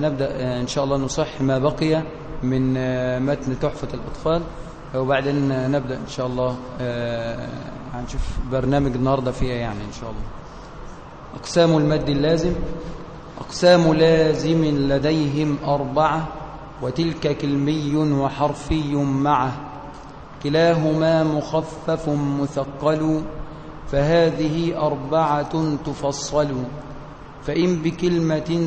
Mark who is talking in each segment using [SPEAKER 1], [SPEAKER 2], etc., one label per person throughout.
[SPEAKER 1] نبدأ إن شاء الله نصح ما بقي من متن تحفة الأطفال، وبعدين نبدأ إن شاء الله. هنشوف برنامج النهاردة فيها يعني إن شاء الله. أقسام المد اللازم. أقسام لازم لديهم 4، وتلك كلمي وحرفي معه، كلاهما مخفف مثقل، فهذه 4 تفصل. فإن بكلمة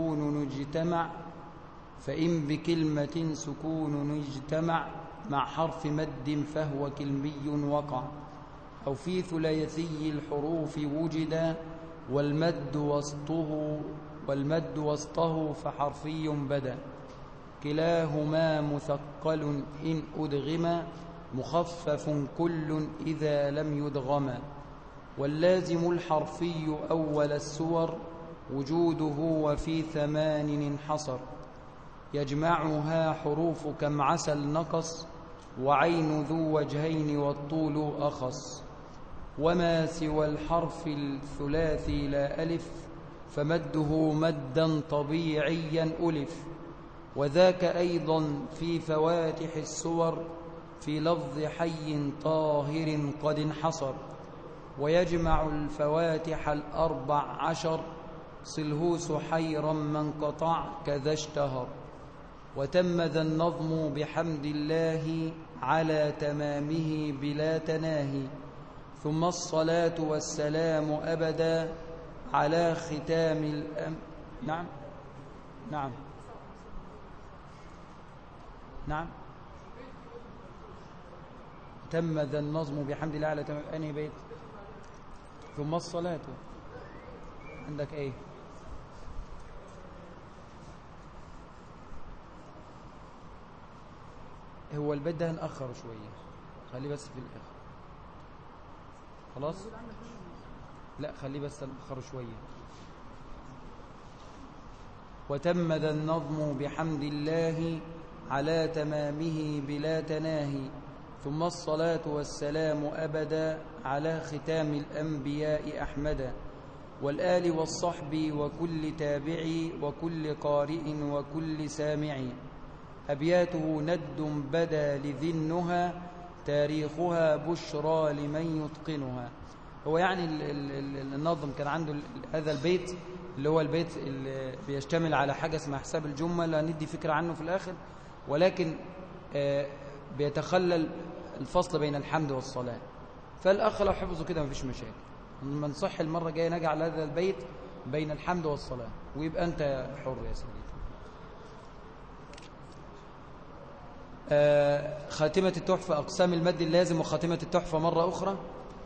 [SPEAKER 1] سكون اجتمع مع حرف مد فهو كلمي وقع، أو في ثلاثي الحروف وجد، والمد وسطه فحرفي بدا. كلاهما مثقل إن أدغم، مخفف كل إذا لم يدغم. واللازم الحرفي أول السور، وجوده وفي 8 انحصر. يجمعها حروف كم عسل نقص، وعين ذو وجهين والطول أخص. وما سوى الحرف الثلاثي لا ألف، فمده مدا طبيعيا ألف. وذاك أيضا في فواتح السور، في لفظ حي طاهر قد انحصر. ويجمع الفواتح 14، صله سحيرا من قطع كذا اشتهر. وتم ذا النظم بحمد الله على تمامه بلا تناهي، ثم الصلاة والسلام أبدا على ختام نعم نعم نعم. تم ذا النظم بحمد الله على تمام أنهي بيت؟ ثم الصلاة. عندك ايه؟ هو البيت ده هنأخره شوية، خليه بس في الآخر. خلاص؟ لا خليه بس نأخره شوية. وتم ذا النظم بحمد الله على تمامه بلا تناهي، ثم الصلاة والسلام أبدا على ختام الأنبياء أحمدا. والآل والصحب وكل تابعي، وكل قارئ وكل سامع. أبياته ند بدا لذي النهى، تاريخها بشرى لمن يتقنها. هو يعني النظم كان عنده هذا البيت اللي هو البيت اللي بيشتمل على حاجة اسمها حساب الجمل، هندي فكرة عنه في الآخر، ولكن بيتخلل الفصل بين الحمد والصلاة. فالأخ لو حفظه كده مفيش مشاكل. من صح المرة الجاية نجعل هذا البيت بين الحمد والصلاة، ويبقى أنت حر يا سيدي. خاتمة التحفة. أقسام المد اللازم وخاتمة التحفة مرة أخرى.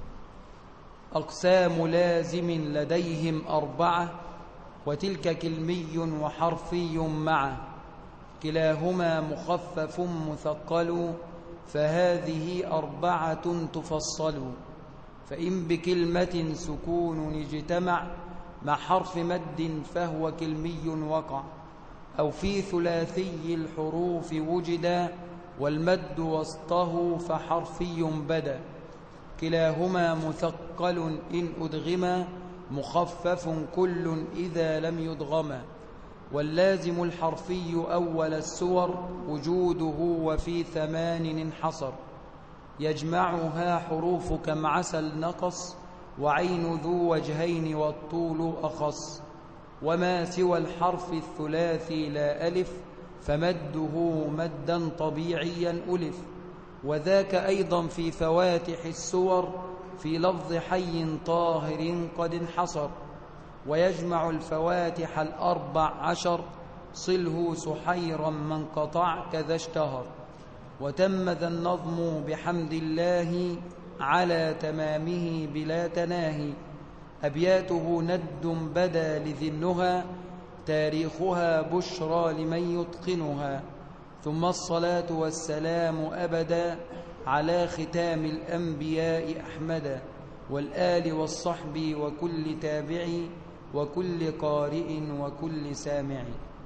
[SPEAKER 1] أقسام لازم لديهم 4، وتلك كلمي وحرفي معه، كلاهما مخفف مثقل، فهذه 4 تفصل. فإن بكلمة سكون اجتمع مع حرف مد فهو كلمي وقع، أو في ثلاثي الحروف وجد، والمد وسطه فحرفي بدا. كلاهما مثقل إن أدغما، مخفف كل إذا لم يدغما. واللازم الحرفي أول السور، وجوده وفي 8 انحصر. يجمعها حروف كم عسل نقص، وعين ذو وجهين والطول أخص. وما سوى الحرف الثلاثي لا ألف، فمده مدا طبيعيا ألف. وذاك أيضا في فواتح السور، في لفظ حي طاهر قد انحصر. ويجمع الفواتح 14، صله سحيرا من قطع كذا اشتهر. وتم ذا النظم بحمد الله على تمامه بلا تناهي. أبياته ند بدا لذي النهى، تاريخها بشرى لمن يتقنها. ثم الصلاة والسلام أبدا على ختام الأنبياء أحمدا. والآل والصحب وكل تابعي، وكل قارئ وكل سامع.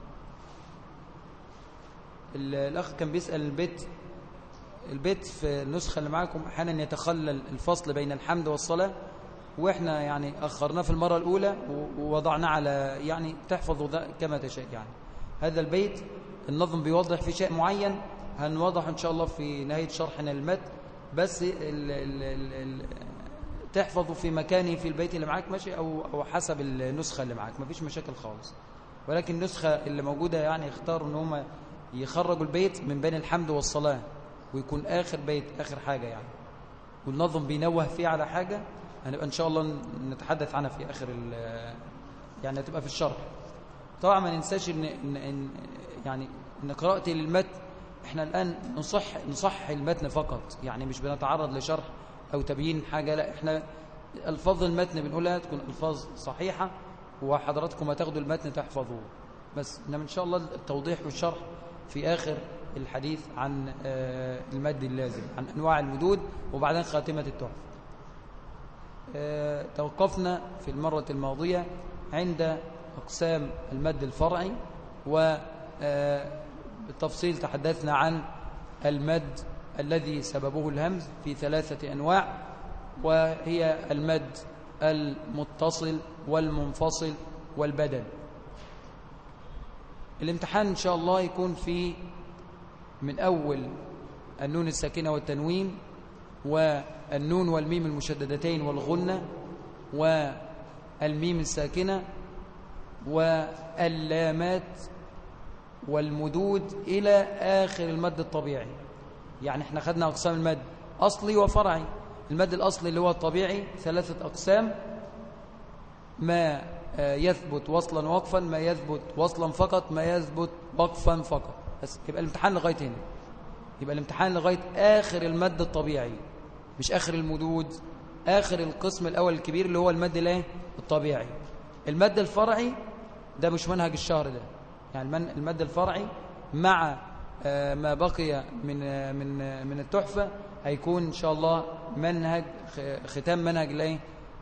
[SPEAKER 1] الأخ كان بيسأل البيت في النسخة اللي معاكم أحيانا يتخلل الفصل بين الحمد والصلاة، وإحنا يعني أخرناه في المرة الأولى ووضعناه على يعني تحفظ كما تشاء يعني. هذا البيت النظم بيوضح في شيء معين هنوضح إن شاء الله في نهاية شرحنا المتن، بس تحفظه في مكانه في البيت اللي معاك ماشي، أو حسب النسخة اللي معاك، مفيش مشاكل خالص. ولكن النسخة اللي موجودة يعني اختاروا ان هم يخرجوا البيت من بين الحمد والصلاة، ويكون آخر بيت آخر حاجة يعني، والنظم بينوه فيه على حاجة هنبقى إن شاء الله نتحدث عنها في آخر يعني هتبقى في الشرح. طبعا ما ننساش إن يعني إن قراءة للمتن إحنا الآن نصح المتن فقط، يعني مش بنتعرض لشرح أو تبيين حاجة، لا إحنا ألفاظ المتن بنقولها تكون ألفاظ صحيحة، وحضراتكم هتاخدوا المتن تحفظوه بس، إنما إن شاء الله التوضيح والشرح في آخر الحديث عن المد اللازم، عن أنواع المدود، وبعدين خاتمة التحفة. توقفنا في المرة الماضية عند أقسام المد الفرعي، وبالتفصيل تحدثنا عن المد الذي سببه الهمز في 3 أنواع، وهي المد المتصل والمنفصل والبدل. الامتحان إن شاء الله يكون في من أول النون الساكنة والتنوين، والنون والميم المشددتين والغنة، والميم الساكنة، واللامات، والمدود، إلى آخر المد الطبيعي. يعني احنا خدنا أقسام المد أصلي وفرعي. المد الأصلي اللي هو الطبيعي 3 أقسام: ما يثبت وصلا وقفا، ما يثبت وصلا فقط، ما يثبت وقفا فقط. بس يبقى الامتحان لغاية هنا، يبقى الامتحان لغاية آخر المد الطبيعي، مش آخر المدود، آخر القسم الأول الكبير اللي هو المد الطبيعي. المد الفرعي ده مش منهج الشهر ده، يعني المد الفرعي مع ما بقي من التحفة هيكون إن شاء الله منهج ختام منهج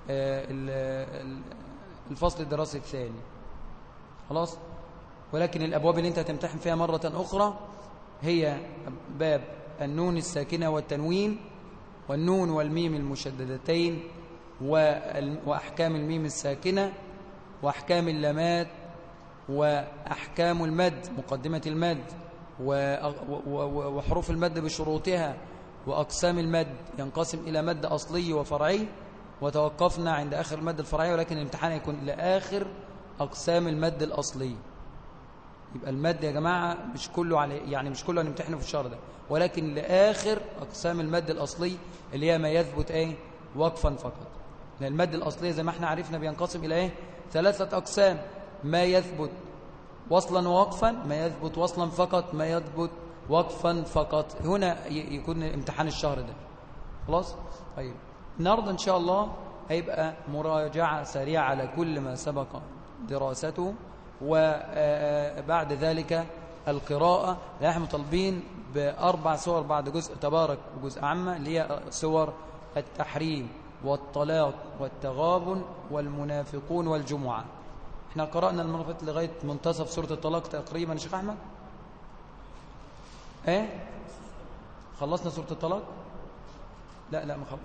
[SPEAKER 1] الفصل الدراسي الثاني خلاص. ولكن الأبواب اللي أنت هتمتحن فيها مرة أخرى هي باب النون الساكنة والتنوين، والنون والميم المشددتين، وأحكام الميم الساكنة، وأحكام اللامات، وأحكام المد، مقدمة المد، وحروف المد بشروطها، وأقسام المد ينقسم إلى مد أصلي وفرعي، وتوقفنا عند آخر المد الفرعي. ولكن الامتحان يكون إلى آخر أقسام المد الأصلي. يبقى المد يا جماعة مش كله يعني مش كله هنمتحنه في الشهر ده، ولكن لآخر أقسام المد الأصلي اللي هي ما يثبت وقفا فقط. لأن المد الأصلي زي ما احنا عرفنا بينقسم إلى 3 أقسام: ما يثبت وصلا ووقفا، ما يثبت وصلا فقط، ما يثبت وقفا فقط. هنا يكون امتحان الشهر ده خلاص. طيب النهارده إن شاء الله هيبقى مراجعة سريعة على كل ما سبق دراسته، وبعد ذلك القراءة. نحن طالبين ب4 سور بعد جزء تبارك وجزء عامة، اللي هي سور التحريم والطلاق والتغابن والمنافقون والجمعة. احنا قرأنا المنافقات لغاية منتصف سورة الطلاق تقريبا يا شيخ أحمد. خلصنا سورة الطلاق؟ لا ما خلص.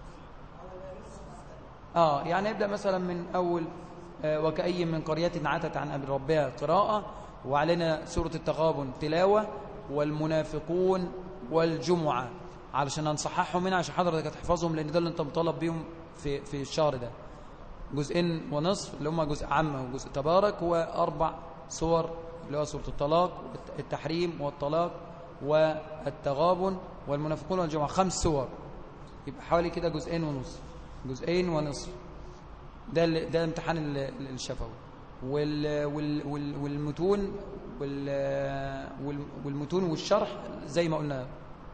[SPEAKER 1] يعني نبدأ مثلا من أول وكأي من قرية عتت عن أمر ربها قراءة، وعلينا سورة التغابن تلاوة، والمنافقون والجمعة علشان نصححهم منها عشان حضرتك تحفظهم، لأن ده اللي أنت مطالب بيهم في الشهر ده. 2.5 جزء اللي هم جزء عامة وجزء تبارك، و4 سور اللي هو سورة الطلاق والتحريم والطلاق والتغابن والمنافقون والجمعة، 5 سور، يبقى حوالي كده 2.5 جزء. ده امتحان الشفوي. والمتون والشرح زي ما قلنا.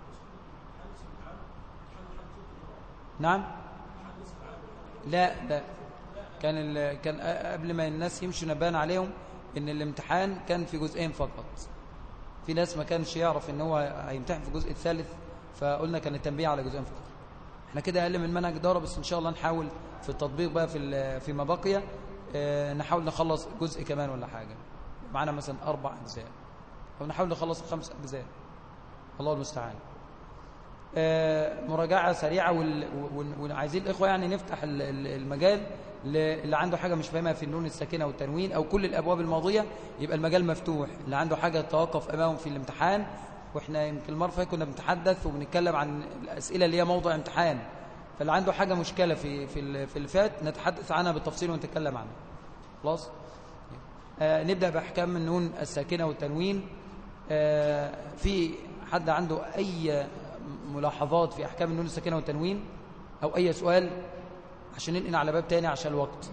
[SPEAKER 1] نعم. لا كان قبل ما الناس يمشوا نبان عليهم ان الامتحان كان في 2 جزء فقط. في ناس ما كانش يعرف ان هو هيمتحن في الجزء الثالث، فقلنا كان التنبيه على 2 جزء فقط. احنا كده اقل من منهج دارة، بس ان شاء الله نحاول في التطبيق بقى فيما بقي نحاول نخلص جزء كمان ولا حاجة، معنا مثلا 4 أجزاء، أو نحاول نخلص 5 أجزاء، الله المستعان. مراجعة سريعة وعايزين الإخوة يعني نفتح المجال اللي عنده حاجة مش فاهمها في النون الساكنة والتنوين أو كل الأبواب الماضية، يبقى المجال مفتوح. اللي عنده حاجة توقف أمامه في الامتحان، وإحنا يمكن المرة اللي كنا بنتحدث وبنتكلم عن الأسئلة اللي هي موضوع امتحان، فاللي عنده حاجة مشكلة في اللي فات نتحدث عنها بالتفصيل ونتكلم عنها. خلاص. نبدأ بأحكام النون الساكنة والتنوين. في حد عنده أي ملاحظات في أحكام النون الساكنة والتنوين أو أي سؤال عشان ننقل على باب تاني عشان الوقت؟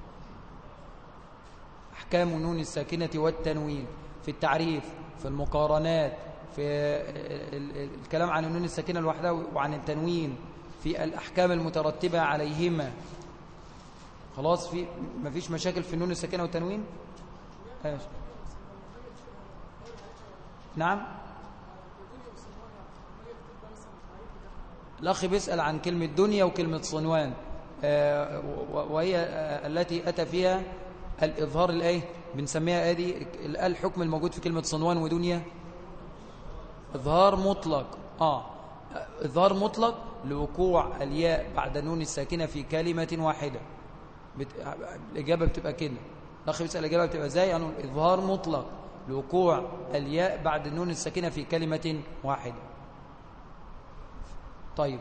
[SPEAKER 1] أحكام النون الساكنة والتنوين في التعريف، في المقارنات، في الكلام عن النون الساكنة لوحدها وعن التنوين، في الأحكام المترتبة عليهما. خلاص، في مفيش مشاكل في النون الساكنة والتنوين؟ نعم. الأخ بيسأل عن كلمة دنيا وكلمة صنوان، وهي التي أتى فيها الإظهار الآية، بنسميها آدي الحكم الموجود في كلمة صنوان ودنيا إظهار مطلق. إظهار مطلق لوقوع الياء بعد النون الساكنة في كلمة واحدة. الإجابة بتبقى كده. الأخ بيسأل الإجابة بتبقى إزاي؟ يعني إظهار مطلق لوقوع الياء بعد النون الساكنة في كلمة واحدة. طيب،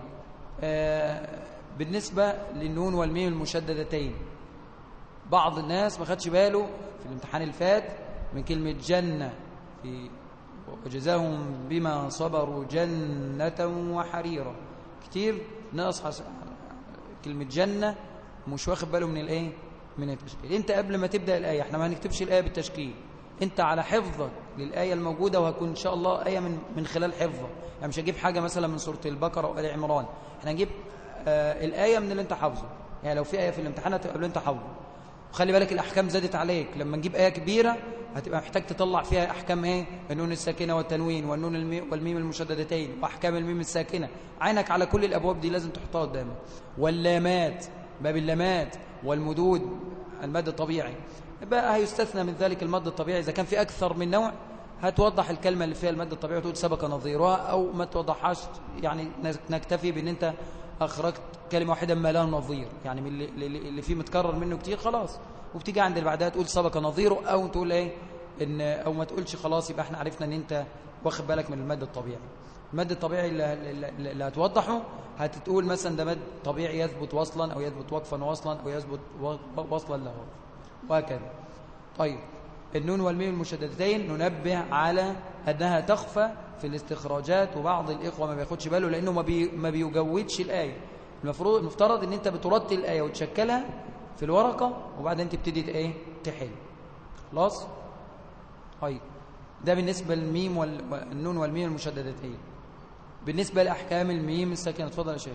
[SPEAKER 1] بالنسبة للنون والميم المشددتين، بعض الناس ما خدش باله في الامتحان اللي فات من كلمة جنة، في وجزاهم بما صبروا جنة وحريرا. كتير ناس كلمة جنة مش واخد باله من الايه، من التشكيل. انت قبل ما تبدأ الآية، احنا ما هنكتبش الآية بالتشكيل، انت على حفظك للآية الموجودة، وهكون ان شاء الله آية من خلال حفظك. يعني مش هجيب حاجة مثلا من سورة البقرة وآل عمران، احنا هنجيب الآية من اللي انت حافظه. يعني لو في آية في الامتحان هتبقى اللي انت حافظه. وخلي بالك الأحكام زادت عليك، لما نجيب آية كبيرة هتبقى محتاج تطلع فيها أحكام ايه؟ النون الساكنة والتنوين والنون والميم المشددتين وأحكام الميم الساكنة. عينك على كل الأبواب دي لازم تحطها قدامك. واللامات، باب اللامات والمدود، المد الطبيعي بقى هيستثنى من ذلك المد الطبيعي. إذا كان في أكثر من نوع هتوضح الكلمة اللي فيها المد الطبيعي وتقول سبق نظيرها، أو ما توضحهاش، يعني نكتفي بأن أنت أخرجت كلمة واحدة ما لها نظير، يعني من اللي فيه متكرر منه كتير خلاص، وبتيجي عند اللي بعدها تقول سبق نظيره، أو تقول إيه أو ما تقولش خلاص. يبقى احنا عرفنا أن أنت واخد بالك من المد الطبيعي. المد الطبيعي اللي هتوضحه هتقول مثلا ده مد طبيعي يثبت وصلا، أو يثبت وقفا وصلا، أو يثبت وصلا له، وهكذا. طيب، النون والميم المشددتين ننبه على أنها تخفى في الاستخراجات، وبعض الإخوة ما بياخدش باله لأنه ما بيجودش الآية. المفترض أن أنت بترتل الآية وتشكلها في الورقة، وبعدين تبتدي تحل. خلاص؟ طيب، ده بالنسبة للميم والنون والميم المشددتين. بالنسبة لأحكام الميم الساكنة، اتفضل يا شيخ.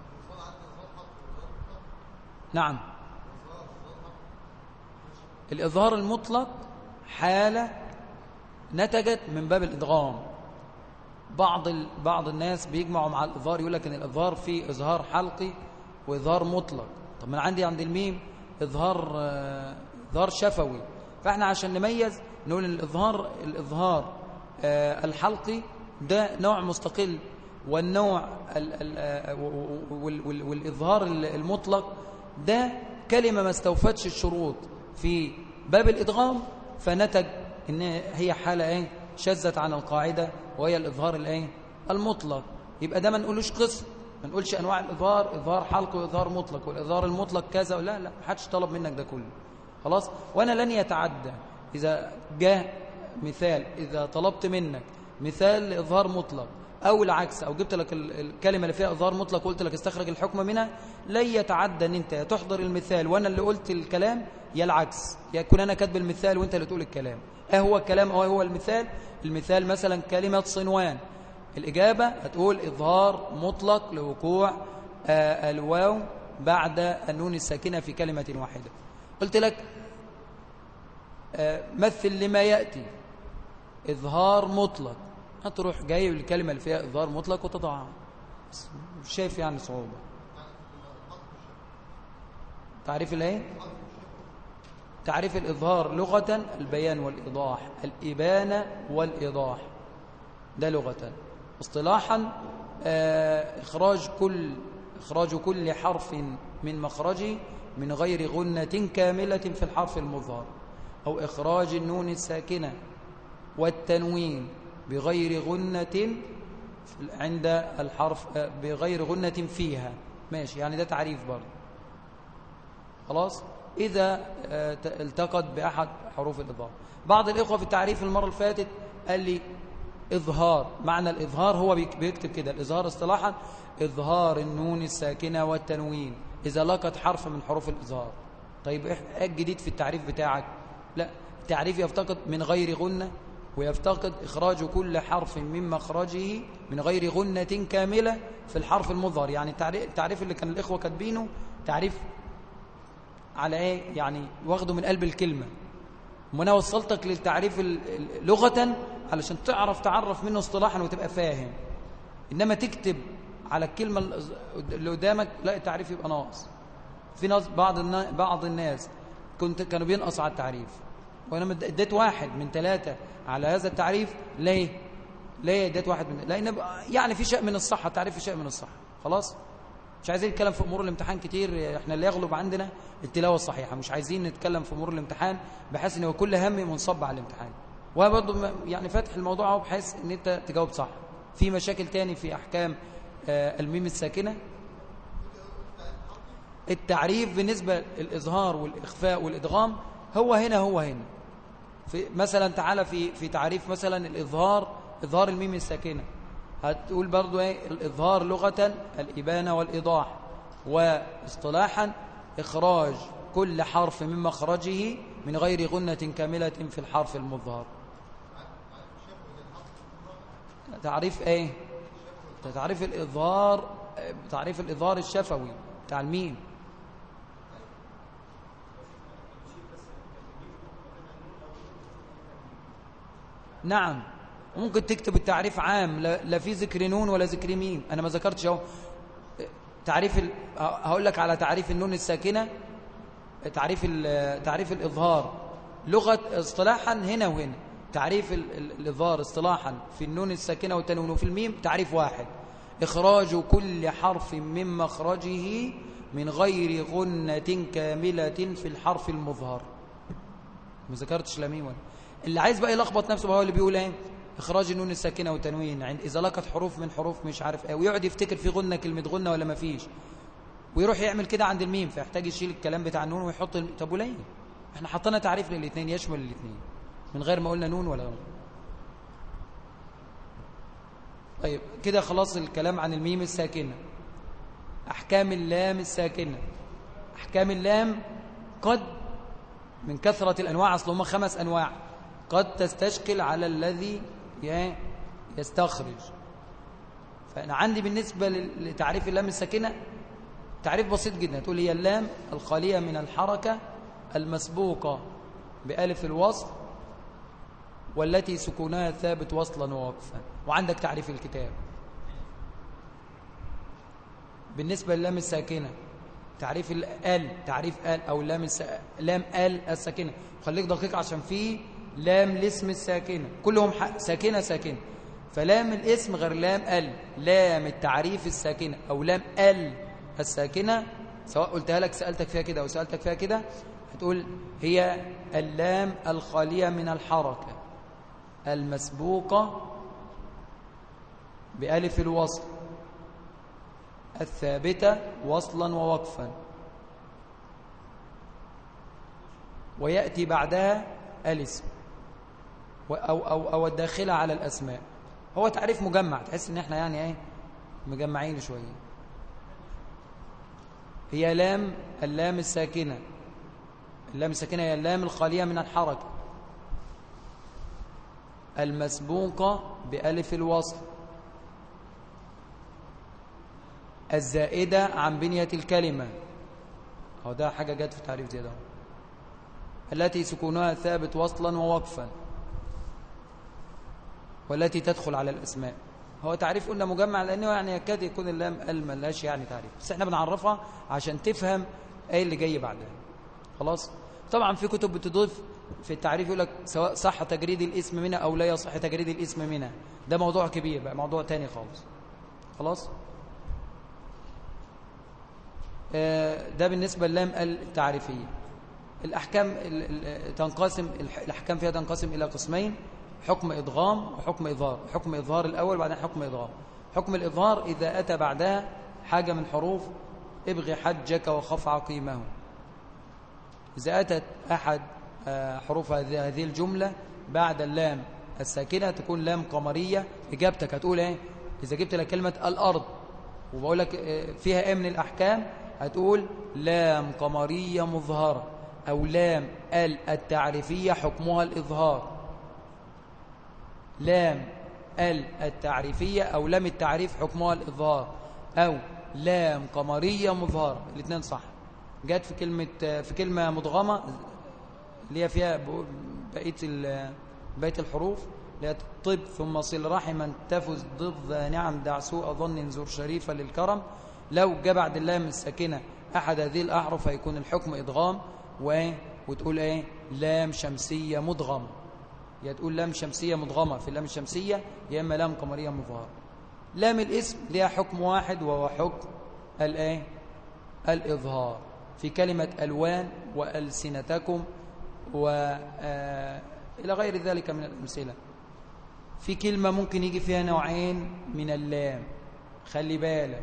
[SPEAKER 1] نعم، الإظهار المطلق حالة نتجت من باب الإدغام. بعض الناس بيجمعوا مع الإظهار، يقول لك إن الإظهار فيه إظهار حلقي وإظهار مطلق. طب من عند الميم إظهار شفوي، فإحنا عشان نميز نقول إن الإظهار الحلقي ده نوع مستقل، والنوع والإظهار المطلق ده كلمة ما استوفتش الشروط في باب الإدغام، فنتج إن هي حالة شذت عن القاعدة، وهي الإظهار المطلق. يبقى ده ما نقولوش قسم، ما نقولش أنواع الإظهار، إظهار حلقي وإظهار مطلق، والإظهار المطلق كذا، لا لا، محدش طلب منك ده كله. خلاص. وأنا لن يتعدى إذا جاء مثال، إذا طلبت منك مثال لإظهار مطلق أو العكس، أو جبت لك الكلمة اللي فيها إظهار مطلق وقلت لك استخرج الحكم منها، لن يتعدى أن أنت تحضر المثال وأنا اللي قلت الكلام، يا العكس، يكون أنا كاتب المثال وأنت اللي تقول الكلام. هو الكلام أو هو المثال مثلا كلمة صنوان، الإجابة هتقول إظهار مطلق لوقوع الواو بعد النون الساكنة في كلمة واحدة. قلت لك مثل لما يأتي إظهار مطلق، هتروح جايب الكلمة اللي فيها إظهار مطلق وتضعها. مش شايف يعني صعوبة. تعريف تعريف الإظهار لغة البيان والإيضاح، الإبانة والإيضاح، ده لغة. اصطلاحا إخراج كل حرف من مخرجه من غير غنة كاملة في الحرف المظهر، أو إخراج النون الساكنة والتنوين بغير غنة عند الحرف، بغير غنة فيها. ماشي، يعني ده تعريف برضه. خلاص، إذا التقط بأحد حروف الإظهار. بعض الإخوة في التعريف المرة اللي فاتت قال لي إظهار، معنى الإظهار هو بيكتب كده: الإظهار اصطلاحا إظهار النون الساكنة والتنوين إذا لقت حرف من حروف الإظهار. طيب إيه الجديد في التعريف بتاعك؟ لا، التعريف يفتقد من غير غنة، ويفتقد إخراج كل حرف من مخرجه من غير غنة كاملة في الحرف المظهر. يعني التعريف اللي كان الإخوة كاتبينه تعريف على إيه؟ يعني واخده من قلب الكلمة، وأنا وصلتك للتعريف لغة علشان تعرف منه اصطلاحا وتبقى فاهم. إنما تكتب على الكلمة اللي قدامك، لا، التعريف يبقى ناقص. في ناس بعض الناس كانوا بينقص على التعريف، وأنا اديت 1 من 3 على هذا التعريف. ليه اديت 1 من، لأن يعني في شيء من الصحة، التعريف في شيء من الصحة. خلاص، مش عايزين نتكلم في أمور الامتحان كتير، احنا اللي يغلب عندنا التلاوة الصحيحة، مش عايزين نتكلم في أمور الامتحان بحيث ان كل همي منصب على الامتحان. وأنا برضه يعني فاتح الموضوع اهو بحيث ان انت تجاوب صح. في مشاكل تاني في أحكام الميم الساكنة. التعريف بالنسبة للإظهار والإخفاء والإدغام هو هنا. مثلا تعالى في تعريف مثلا إظهار الميم الساكنة، هتقول برضو ايه؟ الإظهار لغة الإبانة والإيضاح، واصطلاحا إخراج كل حرف من مخرجه من غير غنة كاملة في الحرف المظهر. تعريف ايه؟ تعريف الإظهار الشفوي بتاع الميم. نعم، ممكن تكتب التعريف عام، لا في ذكر نون ولا ذكر ميم. أنا ما ذكرتش اهو هقول لك على تعريف النون الساكنة. تعريف الإظهار لغة اصطلاحا هنا وهنا. تعريف الإظهار اصطلاحا في النون الساكنة والتنوين وفي الميم تعريف واحد: إخراج كل حرف من مخرجه من غير غنة كاملة في الحرف المظهر. ما ذكرتش لا ميم ولا. اللي عايز بقى يلخبط نفسه هو اللي بيقول ايه؟ إخراج النون الساكنة والتنوين إذا لقت حروف من حروف مش عارف ايه، ويقعد يفتكر في غنة كلمة غنة ولا ما فيش، ويروح يعمل كده عند الميم، فيحتاج يشيل الكلام بتاع النون ويحط طب وليه؟ احنا حطينا تعريف للاثنين يشمل الاثنين من غير ما قلنا نون ولا غنة. طيب كده خلاص الكلام عن الميم الساكنة. أحكام اللام الساكنة. أحكام اللام قد من كثرة الأنواع، أصل هم 5 أنواع، قد تستشكل على الذي يستخرج. فأنا عندي بالنسبة لتعريف اللام الساكنة تعريف بسيط جدا، تقول هي اللام الخالية من الحركة المسبوقة بألف الوصل والتي سكونها ثابت وصلا ووقفا. وعندك تعريف الكتاب. بالنسبة للام الساكنة تعريف تعريف أو لام الساكنة. خليك دقيق عشان في لام الاسم الساكنة كلهم ساكنة، فلام الاسم غير لام لام التعريف الساكنة أو لام الساكنة، سواء قلتها لك سألتك فيها كده أو سألتك فيها كده، هتقول هي اللام الخالية من الحركة المسبوقة بألف الوصل الثابتة وصلا ووقفا، ويأتي بعدها الاسم أو الداخلة على الأسماء. هو تعريف مجمع، تحس ان احنا يعني مجمعين شوية. هي اللام الساكنة. اللام الساكنة هي اللام الخالية من الحركة المسبوقة بألف الوصل الزائدة عن بنية الكلمة. هو ده حاجة جت في تعريف زي ده. التي سكونها ثابت وصلا ووقفا والتي تدخل على الأسماء. هو تعريف قلنا مجمع لأنه يعني يكاد يكون اللام ملهاش يعني تعريف، بس احنا بنعرفها عشان تفهم ايه اللي جاي بعدها. خلاص. طبعا في كتب بتضيف في التعريف يقول لك سواء صح تجريد الاسم منها أو لا يصح تجريد الاسم منها، ده موضوع كبير بقى، موضوع تاني خالص. خلاص. ده بالنسبة للام التعريفية. الأحكام الأحكام فيها تنقسم إلى قسمين: حكم إدغام وحكم إظهار. حكم إظهار الأول وبعدين حكم إدغام. حكم الإظهار إذا أتى بعدها حاجة من حروف ابغ حجك وخف عقيمه. إذا أتت أحد حروف هذه الجملة بعد اللام الساكنة تكون لام قمرية. إجابتك هتقول إيه؟ إذا جبت لك كلمة الأرض وبقول لك فيها إيه من الأحكام، هتقول لام قمرية مظهرة، أو لام التعريفية حكمها الإظهار. لام التعريفية أو لام التعريف حكمها الإظهار، أو لام قمرية مظهرة. الاثنين صح. جت في كلمة مدغمة اللي هي فيها بقية الحروف، اللي هي طب ثم صل رحما تفز ضد نعم دع سوء ظن زور شريفة للكرم. لو جاء بعد اللام الساكنة أحد هذه الأحرف هيكون الحكم إدغام، وتقول إيه؟ لام شمسية مدغمة. يا تقول لام شمسية مدغمة في اللام الشمسية، يا إما لام قمرية مظهرة. لام الاسم لها حكم واحد وهو حكم الإظهار في كلمة ألوان وألسنتكم إلى غير ذلك من الأمثلة. في كلمة ممكن يجي فيها نوعين من اللام، خلي بالك: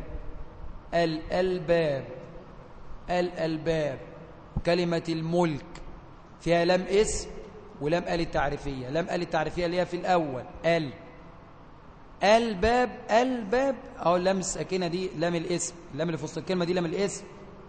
[SPEAKER 1] الألباب. كلمة الملك فيها لام اسم ولام التعريفية. لام التعريفية اللي هي في الأول الباب أو اللام الساكنة دي لام الاسم. اللام اللي في وسط الكلمة دي لام الاسم.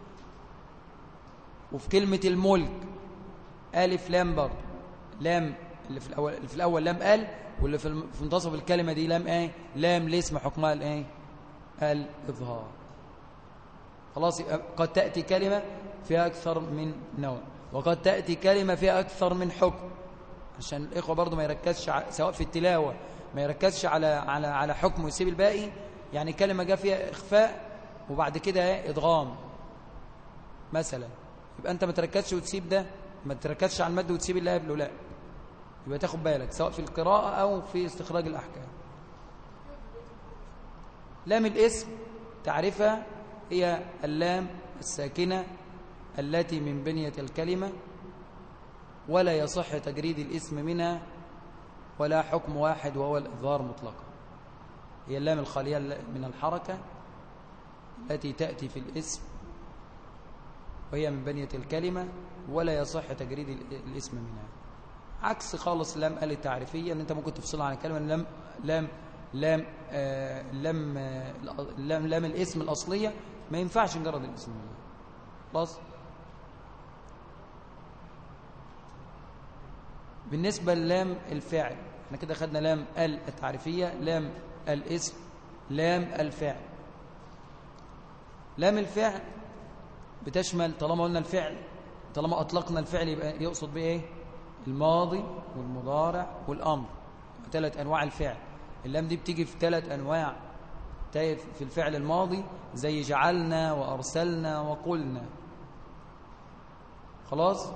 [SPEAKER 1] وفي كلمة الملك ألف لام برضه. لام اللي في الأول لام واللي في منتصف الكلمة دي لام لام الاسم حكمها الإظهار. خلاص. قد تأتي كلمة فيها أكثر من نوع، وقد تأتي كلمة فيها أكثر من حكم، عشان الإخوة برضو ما يركزش سواء في التلاوة ما يركزش على حكم ويسيب الباقي. يعني كلمة جاء فيها إخفاء وبعد كده إدغام مثلا، يبقى أنت ما تركزش وتسيب ده، ما تركزش على المد وتسيب اللي قبله، لا، يبقى تاخد بالك سواء في القراءة أو في استخراج الأحكام. لام الاسم تعرفها هي اللام الساكنة التي من بنية الكلمة، ولا يصح تجريد الاسم منها، ولا حكم واحد وهو الإظهار مطلقا. هي اللام الخالية من الحركة التي تأتي في الاسم وهي من بنية الكلمة، ولا يصح تجريد الاسم منها. عكس خالص لام التعريفية ان انت ممكن تفصلها عن الكلمة. لام الاسم الأصلية ما ينفعش نجرد الاسم منها. خلاص. بالنسبة للام الفعل، احنا كده خدنا لام التعريفية، لام الاسم، لام الفعل. لام الفعل بتشمل، طالما قلنا الفعل، طالما أطلقنا الفعل يبقى يقصد بإيه؟ الماضي والمضارع والأمر، 3 أنواع الفعل. اللام دي بتيجي في 3 أنواع في الفعل الماضي، زي جعلنا وأرسلنا وقلنا. خلاص.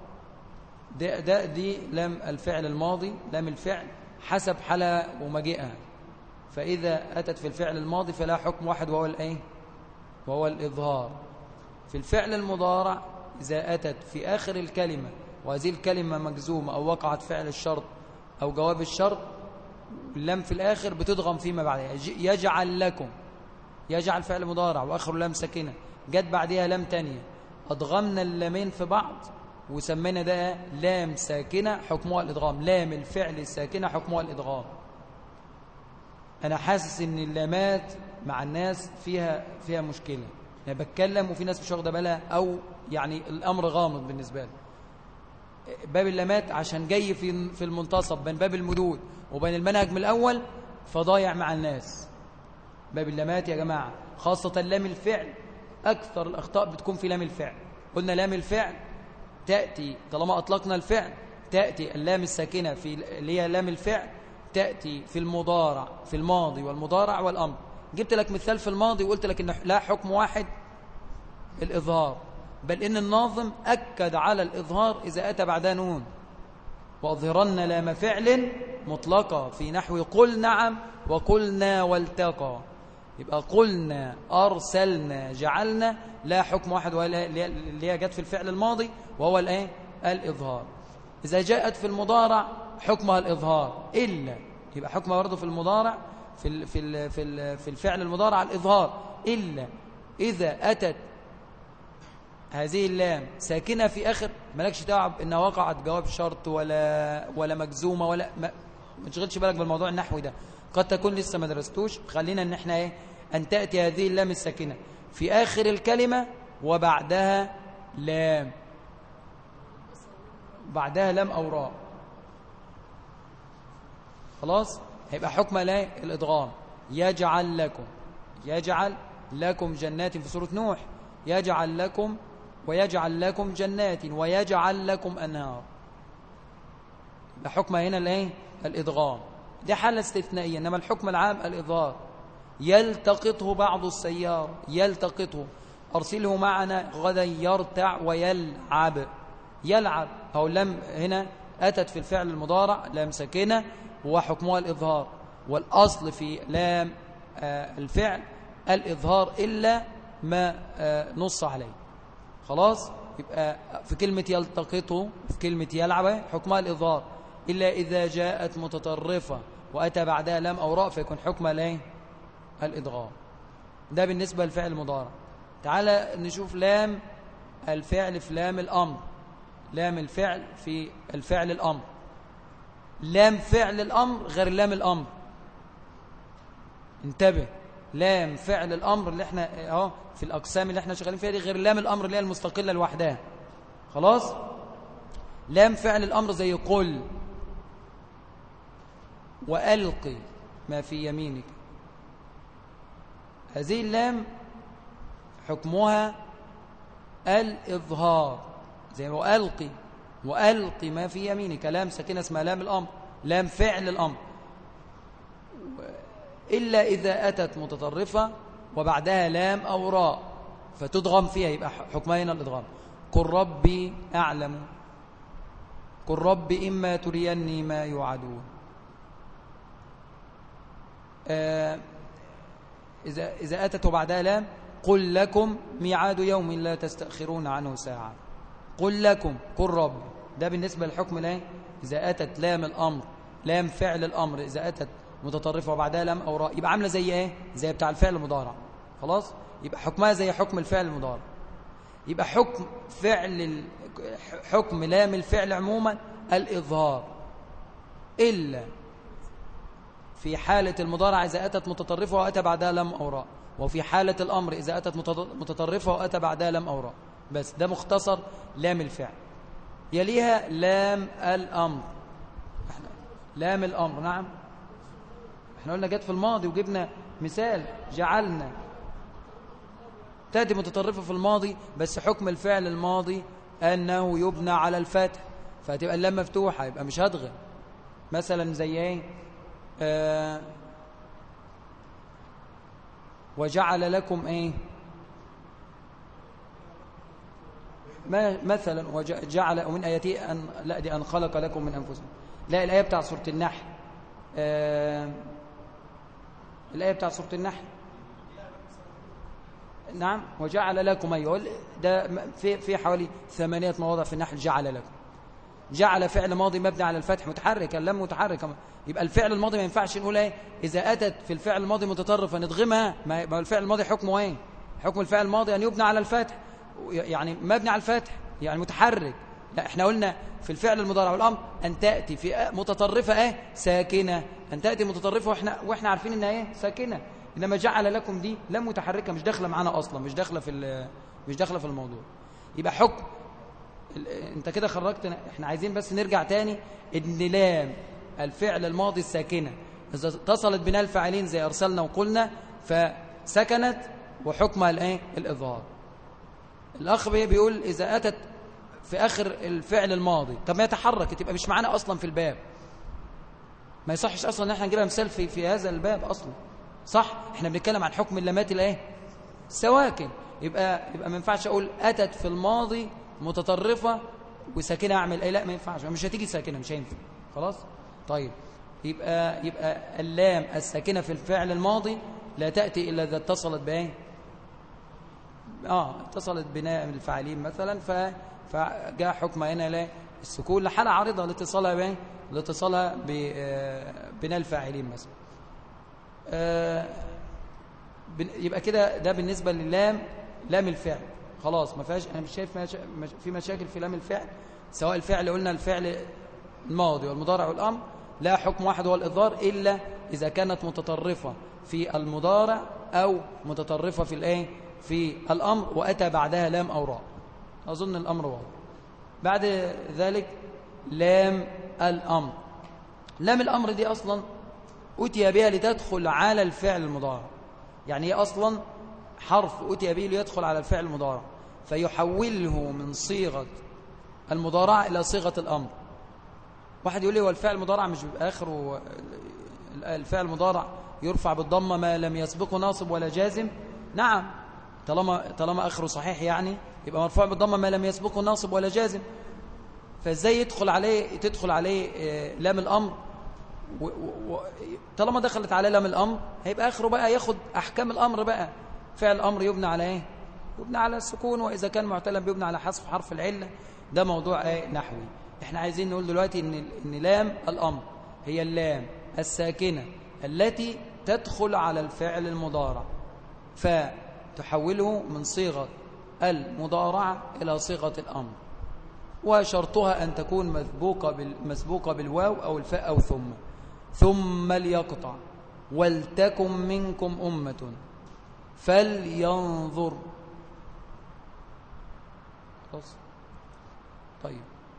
[SPEAKER 1] دي لام الفعل الماضي. لام الفعل حسب حالة ومجيئها، فإذا أتت في الفعل الماضي فلا حكم واحد وهو الإظهار. في الفعل المضارع إذا أتت في آخر الكلمة وهذه الكلمة مجزومة أو وقعت فعل الشرط أو جواب الشرط، اللام في الآخر بتدغم فيما بعدها. يجعل لكم، يجعل فعل مضارع وآخر لام ساكنة، جت بعدها لام تانية، أدغمنا اللامين في بعض وسمينا ده لام ساكنة حكمها الإدغام. لام الفعل الساكنة حكمها الإدغام. أنا حاسس إن اللامات مع الناس فيها مشكلة. أنا بتكلم وفي ناس مش واخده بالها، أو يعني الأمر غامض بالنسبة لي. باب اللامات عشان جاي في المنتصف بين باب المدود وبين المنهج من الأول، فضايع مع الناس. باب اللامات يا جماعة، خاصة لام الفعل، أكثر الأخطاء بتكون في لام الفعل. قلنا لام الفعل تأتي طالما أطلقنا الفعل، تأتي اللام الساكنة اللي هي لام الفعل، تأتي في المضارع، في الماضي والمضارع والأمر. جبت لك مثال في الماضي وقلت لك إن لا حكم واحد الإظهار، بل إن الناظم أكد على الإظهار إذا أتى بعدها نون. وأظهرن لام فعل مطلقة في نحو قل نعم وقلنا والتقى. يبقى قلنا أرسلنا جعلنا لا حكم واحد اللي هي جت في الفعل الماضي وهو الايه الإظهار. إذا جاءت في المضارع حكمها الإظهار إلا، يبقى حكمها برضه في المضارع في الفعل المضارع الإظهار إلا إذا أتت هذه اللام ساكنة في آخر، مالكش تعب إنها وقعت جواب شرط ولا مجزومة ولا ما تشغلش بالك بالموضوع النحوي ده، قد تكون لسه ما درستوش. خلينا إن احنا أن تأتي هذه اللام الساكنة في آخر الكلمة وبعدها لام، بعدها لام أو راء، خلاص هيبقى حكم الإدغام. يجعل لكم جنات في سورة نوح، يجعل لكم ويجعل لكم جنات ويجعل لكم أنهار، حكم هنا الإدغام، دي حالة استثنائية. إنما الحكم العام الإظهار. يلتقطه بعض السيارة، يلتقطه أرسله معنا غدا يرتع ويلعب. يلعب أو لم هنا أتت في الفعل المضارع لام ساكنة وحكمها الإظهار، والأصل في لام الفعل الإظهار إلا ما نص عليه. خلاص يبقى في كلمة يلتقطه في كلمة يلعب حكمها الإظهار إلا إذا جاءت متطرفة وأتى بعدها لام أو راء فيكون حكمها الإدغام. ده بالنسبة للفعل المضارع. تعالى نشوف لام الفعل في لام الأمر. لام الفعل في الفعل الأمر، لام فعل الأمر غير لام الأمر. انتبه، لام فعل الأمر اللي احنا في الأقسام اللي احنا شغالين فيها دي غير لام الأمر اللي هي المستقلة لوحدها. خلاص، لام فعل الأمر زي قل وألقي ما في يمينك، هذه اللام حكمها الإظهار زي وألقي ما في يمينك، لام ساكنة اسمها لام الأمر، لام فعل الأمر، إلا إذا أتت متطرفة وبعدها لام أو راء فتدغم فيها، يبقى حكمها هنا الإدغام. قل ربي أعلم، قل ربي إما تريني ما يوعدون. إذا أتت وبعدها لام قل لكم ميعاد يوم لا تستأخرون عنه ساعة. قل لكم، قل رب، ده بالنسبة للحكم إذا أتت لام الأمر، لام فعل الأمر إذا أتت متطرفة وبعدها لام أو راء يبقى عاملة زي زي بتاع الفعل المضارع. خلاص، يبقى حكمها زي حكم الفعل المضارع. يبقى حكم لام الفعل عموما الإظهار إلا في حالة المضارع إذا أتت متطرفة وأتى بعدها لام أو راء، وفي حالة الأمر إذا أتت متطرفة وأتى بعدها لام أو راء. بس ده مختصر لام الفعل. يليها لام الأمر. لام الأمر، نعم، احنا قلنا جت في الماضي وجبنا مثال جعلنا، تأتي متطرفة في الماضي بس حكم الفعل الماضي أنه يبنى على الفتح، فتبقى اللام مفتوحة يبقى مش هدغم. مثلا زي وجعل لكم مثلا وجعل ومن آياته أن خلق لكم من أنفسكم. لا، الآية بتاع سورة النحل، الآية بتاع سورة النحل، نعم، وجعل لكم ده في حوالي 8 مواضع في النحل. جعل لكم، جعل فعل ماضي مبني على الفتح متحرك، اللام متحركة، يبقى الفعل الماضي ما ينفعش نقول إذا أتت في الفعل الماضي متطرفة ندغمها. ما الفعل الماضي حكمه حكم الفعل الماضي أن يبنى على الفتح، يعني مبني على الفتح يعني متحرك. لا، احنا قلنا في الفعل المضارع والأمر أن تأتي في متطرفة ساكنة، أن تأتي متطرفة وإحنا عارفين إنها ساكنة. إنما جعل لكم دي لام متحركة مش داخلة معنا أصلا، مش داخلة في الموضوع. يبقى حكم انت كده خرجت. احنا عايزين بس نرجع تاني ان لام الفعل الماضي الساكنة إذا اتصلت بنا الفاعلين زي أرسلنا وقلنا فسكنت وحكمها الإظهار. الأخ بيقول إذا أتت في آخر الفعل الماضي، طب ما يتحرك تبقى مش معانا أصلا في الباب، ما يصحش أصلا ان احنا نجيبها مثال في هذا الباب أصلا. صح، احنا بنتكلم عن حكم اللامات سواكن. يبقى ما ينفعش أقول أتت في الماضي متطرفة وساكنة أعمل لا، ما ينفعش، مش هتيجي ساكنة، مش هينفع. خلاص، طيب، يبقى اللام الساكنة في الفعل الماضي لا تأتي إلا إذا اتصلت بإيه؟ اتصلت بناء من الفاعلين مثلا، فجاء حكم هنا لا السكون لحالة عارضة لاتصالها بإيه؟ لاتصالها بناء الفاعلين مثلا. يبقى كده ده بالنسبة للام، لام الفعل خلاص ما فيهاش، أنا مش شايف في مشاكل في لام الفعل، سواء الفعل قلنا الفعل الماضي والمضارع والأمر لا حكم واحد هو الإظهار، إلا إذا كانت متطرفة في المضارع أو متطرفة في الإيه؟ في الأمر وأتى بعدها لام أو راء. أظن الأمر واضح. بعد ذلك لام الأمر. لام الأمر دي أصلا أتي بها لتدخل على الفعل المضارع، يعني هي أصلا حرف أتي به ليدخل على الفعل المضارع فيحوله من صيغة المضارع إلى صيغة الأمر. واحد يقول لي هو الفعل المضارع مش بيبقى آخره الفعل المضارع يرفع بالضمة ما لم يسبقه ناصب ولا جازم؟ نعم، طالما آخره صحيح يعني يبقى مرفوع بالضمة ما لم يسبقه ناصب ولا جازم. فازاي تدخل عليه لام الأمر؟ طالما دخلت عليه لام الأمر هيبقى آخره بقى ياخد أحكام الأمر بقى. فعل الأمر يبنى على إيه؟ يبنى على السكون، وإذا كان معتلا بيبنى على حذف حرف العلة. ده موضوع نحوي. احنا عايزين نقول دلوقتي إن لام الأمر هي اللام الساكنة التي تدخل على الفعل المضارع فتحوله من صيغة المضارعة إلى صيغة الأمر، وشرطها أن تكون مسبوقة بالواو أو الفاء أو ثم ليقطع ولتكن منكم أمة فلينظر. طيب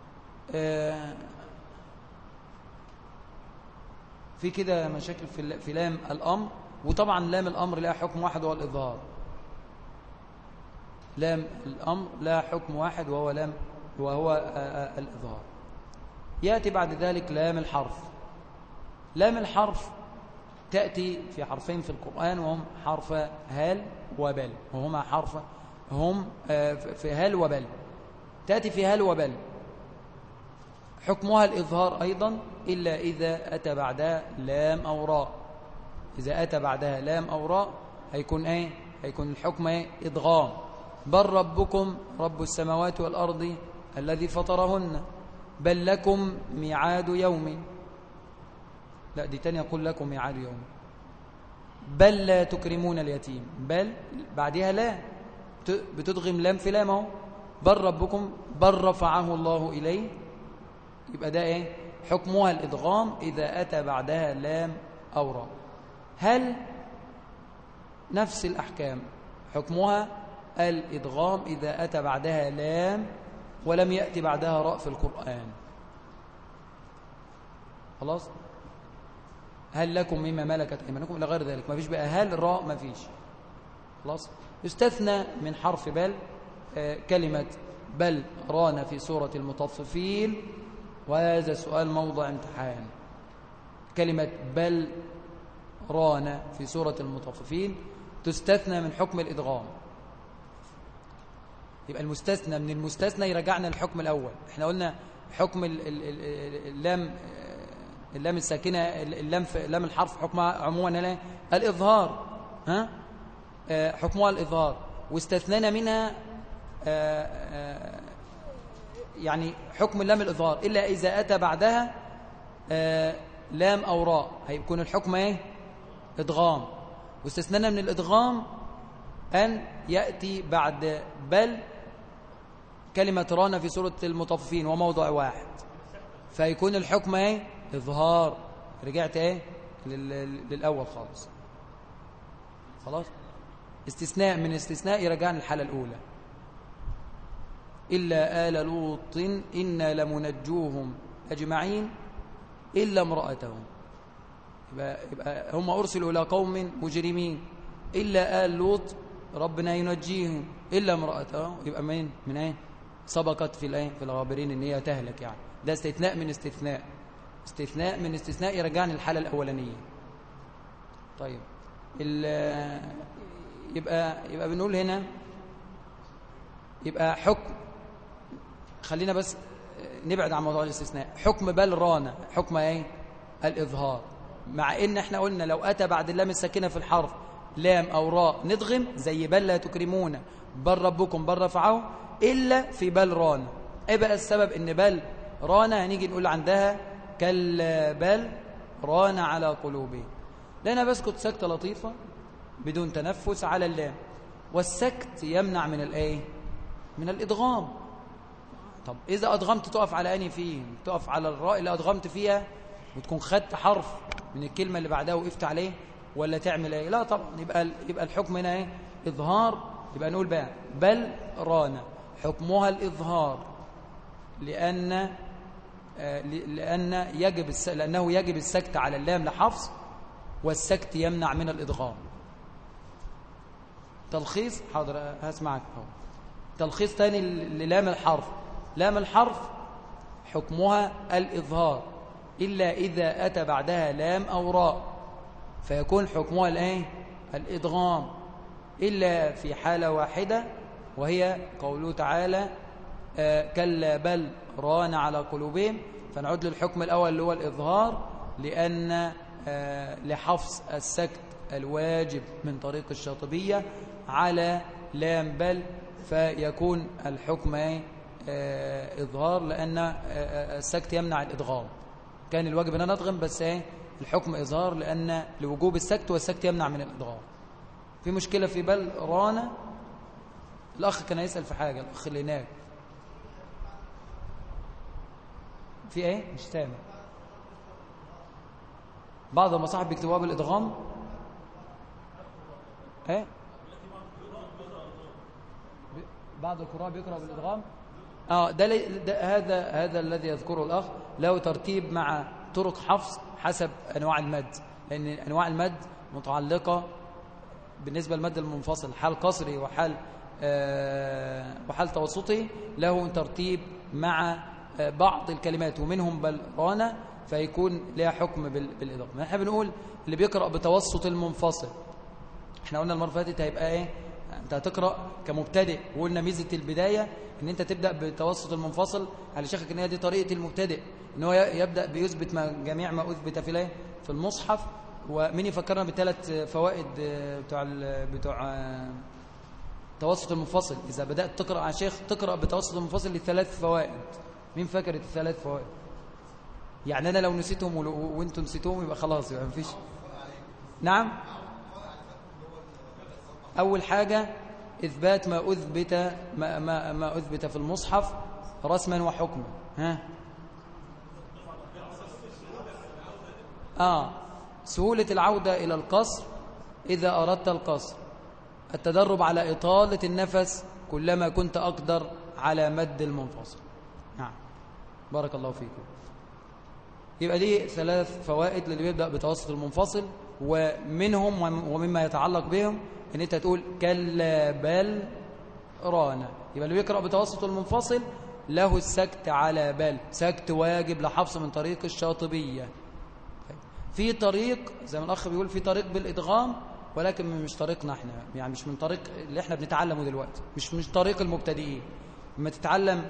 [SPEAKER 1] في كده مشاكل في لام الأمر. وطبعا لام الأمر لها حكم واحد وهو الإظهار. لام الأمر لا حكم واحد وهو الإظهار. يأتي بعد ذلك لام الحرف. لام الحرف تأتي في حرفين في القرآن وهم حرف هال وبل، وهما هم في هال وبل. تأتي في هال وبل حكمها الإظهار أيضا إلا إذا أتى بعدها لام أو راء. إذا أتى بعدها لام أو راء هيكون هيكون الحكم إدغام. بل ربكم رب السماوات والأرض الذي فطرهن بل لكم ميعاد يوم. لا دي تانية، يقول لكم ميعاد يوم. بل لا تكرمون اليتيم. بل بعدها لا بتدغم لام في لام اهو. بل ربكم بل رفعه الله إليه. يبقى ده حكمها الإدغام إذا أتى بعدها لام أو راء. هل نفس الأحكام حكمها الإدغام إذا أتى بعدها لام ولم يأتي بعدها راء في القرآن. خلاص. هل لكم مما ملكت أيمانكم إلى غير ذلك، ما فيش بقى هل راء، ما فيش. خلاص. يستثنى من حرف بل كلمة بل ران في سورة المطففين، وهذا سؤال موضع امتحان. كلمة بل ران في سورة المطففين تستثنى من حكم الإدغام. يبقى المستثنى من المستثنى يرجعنا للحكم الأول. احنا قلنا حكم اللام الساكنة، لام الحرف حكمها عموما الإظهار، حكمها الإظهار، واستثنينا منها يعني حكم اللام الإظهار إلا إذا أتى بعدها لام أو راء هيكون الحكم إدغام. واستثنينا من الإدغام أن يأتي بعد بل كلمة رانا في سورة المطففين وموضع واحد، فيكون الحكم إظهار. رجعت للأول خلاص. استثناء من استثناء يرجعنا الحالة الأولى. إلا آل لوط إنا لمنجوهم أجمعين إلا امرأتهم. يبقى هم أرسلوا إلى قوم مجرمين. إلا آل لوط ربنا ينجيهم إلا امرأته. يبقى من سبقت في الغابرين إن هي تهلك. يعني ده استثناء من استثناء يرجعني الحالة الأولانية. طيب يبقى بنقول هنا يبقى حكم. خلينا بس نبعد عن موضوع الاستثناء. حكم بل رانا حكم الإظهار، مع إن احنا قلنا لو أتى بعد اللام الساكنة في الحرف لام أو راء ندغم زي بل لا تكرمون بل ربكم بل رفعه، إلا في بل ران. إيه بقى السبب إن بل ران؟ هنيجي نقول عندها كلا بل ران على قلوبهم. لأنا بسكت سكتة لطيفة بدون تنفس على اللام، والسكت يمنع من الإيه؟ من الإدغام. طب إذا أدغمت تقف على أني فيه؟ تقف على الراء اللي أدغمت فيها وتكون خدت حرف من الكلمة اللي بعدها وقفت عليه، ولا تعمل إيه؟ لا طبعا، يبقى الحكم هنا إيه؟ إظهار. يبقى نقول بقى بل ران حكمها الإظهار، لأنه يجب السكت على اللام لحفظ، والسكت يمنع من الإدغام. تلخيص، حاضر هسمعك اهو. تلخيص تاني للام الحرف. لام الحرف حكمها الإظهار إلا إذا أتى بعدها لام أو راء، فيكون حكمها الإيه؟ الإدغام، إلا في حالة واحدة، وهي قوله تعالى كلا بل ران على قلوبهم. فنعود للحكم الأول اللي هو الإظهار، لأن لحفظ السكت الواجب من طريق الشاطبية على لام بل، فيكون الحكم إظهار، لأن السكت يمنع الإدغام. كان الواجب أن أنا أدغم، بس الحكم إظهار لأن لوجوب السكت، والسكت يمنع من الإدغام. في مشكلة في بل ران؟ الأخ كان يسأل في حاجة، الأخ اللي هناك في إيه؟ مش سامع. بعض المصاحف بيكتبوها بالإدغام. إيه؟ بعض القراء بيقرأ بالإدغام. هذا الذي يذكره الأخ له ترتيب مع طرق حفظ حسب أنواع المد، لأن أنواع المد متعلقة بالنسبة للمد المنفصل حال قصري وحال توسطي، له ترتيب مع بعض الكلمات، ومنهم بل ران، فيكون لها حكم بالإدغام. احنا بنقول اللي بيقرأ بتوسط المنفصل، احنا قلنا المرة اللي فاتت هيبقى ايه؟ انت هتقرأ كمبتدئ، وقلنا ميزة البداية ان انت تبدأ بالتوسط المنفصل على شيخك، ان هي دي طريقة المبتدئ، ان هو يبدأ بيثبت جميع ما أثبت في المصحف. ومين يفكرنا بالثلاث فوائد بتوع التوسط المنفصل؟ إذا بدأت تقرأ على شيخ تقرأ بتوسط المنفصل للثلاث فوائد. مين فاكر الثلاث فوائد؟ يعني أنا لو نسيتهم وانتم نسيتهم يبقى خلاص، يبقى مفيش. نعم. أول حاجة إثبات ما أثبت في المصحف رسما وحكما. سهولة العودة إلى القصر إذا أردت القصر، التدرب على إطالة النفس كلما كنت أقدر على مد المنفصل. نعم، بارك الله فيكم. يبقى دي ثلاث فوائد للي بيبدأ بتوسط المنفصل، ومنهم ومما يتعلق بهم ان انت تقول كلا بل ران. يبقى اللي بيقرأ بتوسط المنفصل له السكت على بل، سكت واجب لحفظ من طريق الشاطبية. في طريق زي ما الأخ بيقول، في طريق بالإدغام، ولكن مش طريقنا احنا، يعني مش من طريق اللي احنا بنتعلمه دلوقتي، مش طريق المبتدئين. لما تتعلم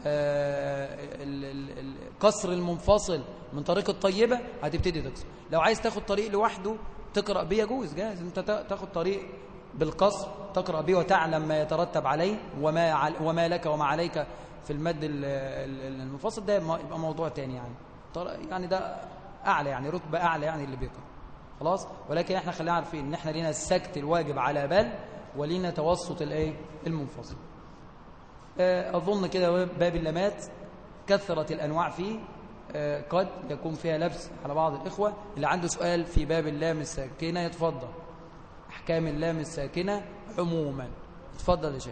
[SPEAKER 1] قصر المنفصل من طريق الطيبة هتبتدي تقصر. لو عايز تاخد طريق لوحده تقرأ بيه يجوز، جاهز انت تاخد طريق بالقصر تقرأ بيه وتعلم ما يترتب عليه وما لك وما عليك في المد المنفصل، ده يبقى موضوع تاني يعني ده أعلى، يعني رتبة أعلى يعني اللي بيقرأ خلاص. ولكن احنا خلينا عارفين ان احنا لينا السكت الواجب على بل، ولينا توسط المنفصل. أظن كده باب اللامات كثرت الأنواع فيه، قد يكون فيها لبس على بعض الإخوة. اللي عنده سؤال في باب اللام الساكنة يتفضل. أحكام اللام الساكنة عموما، اتفضل يا شيخ.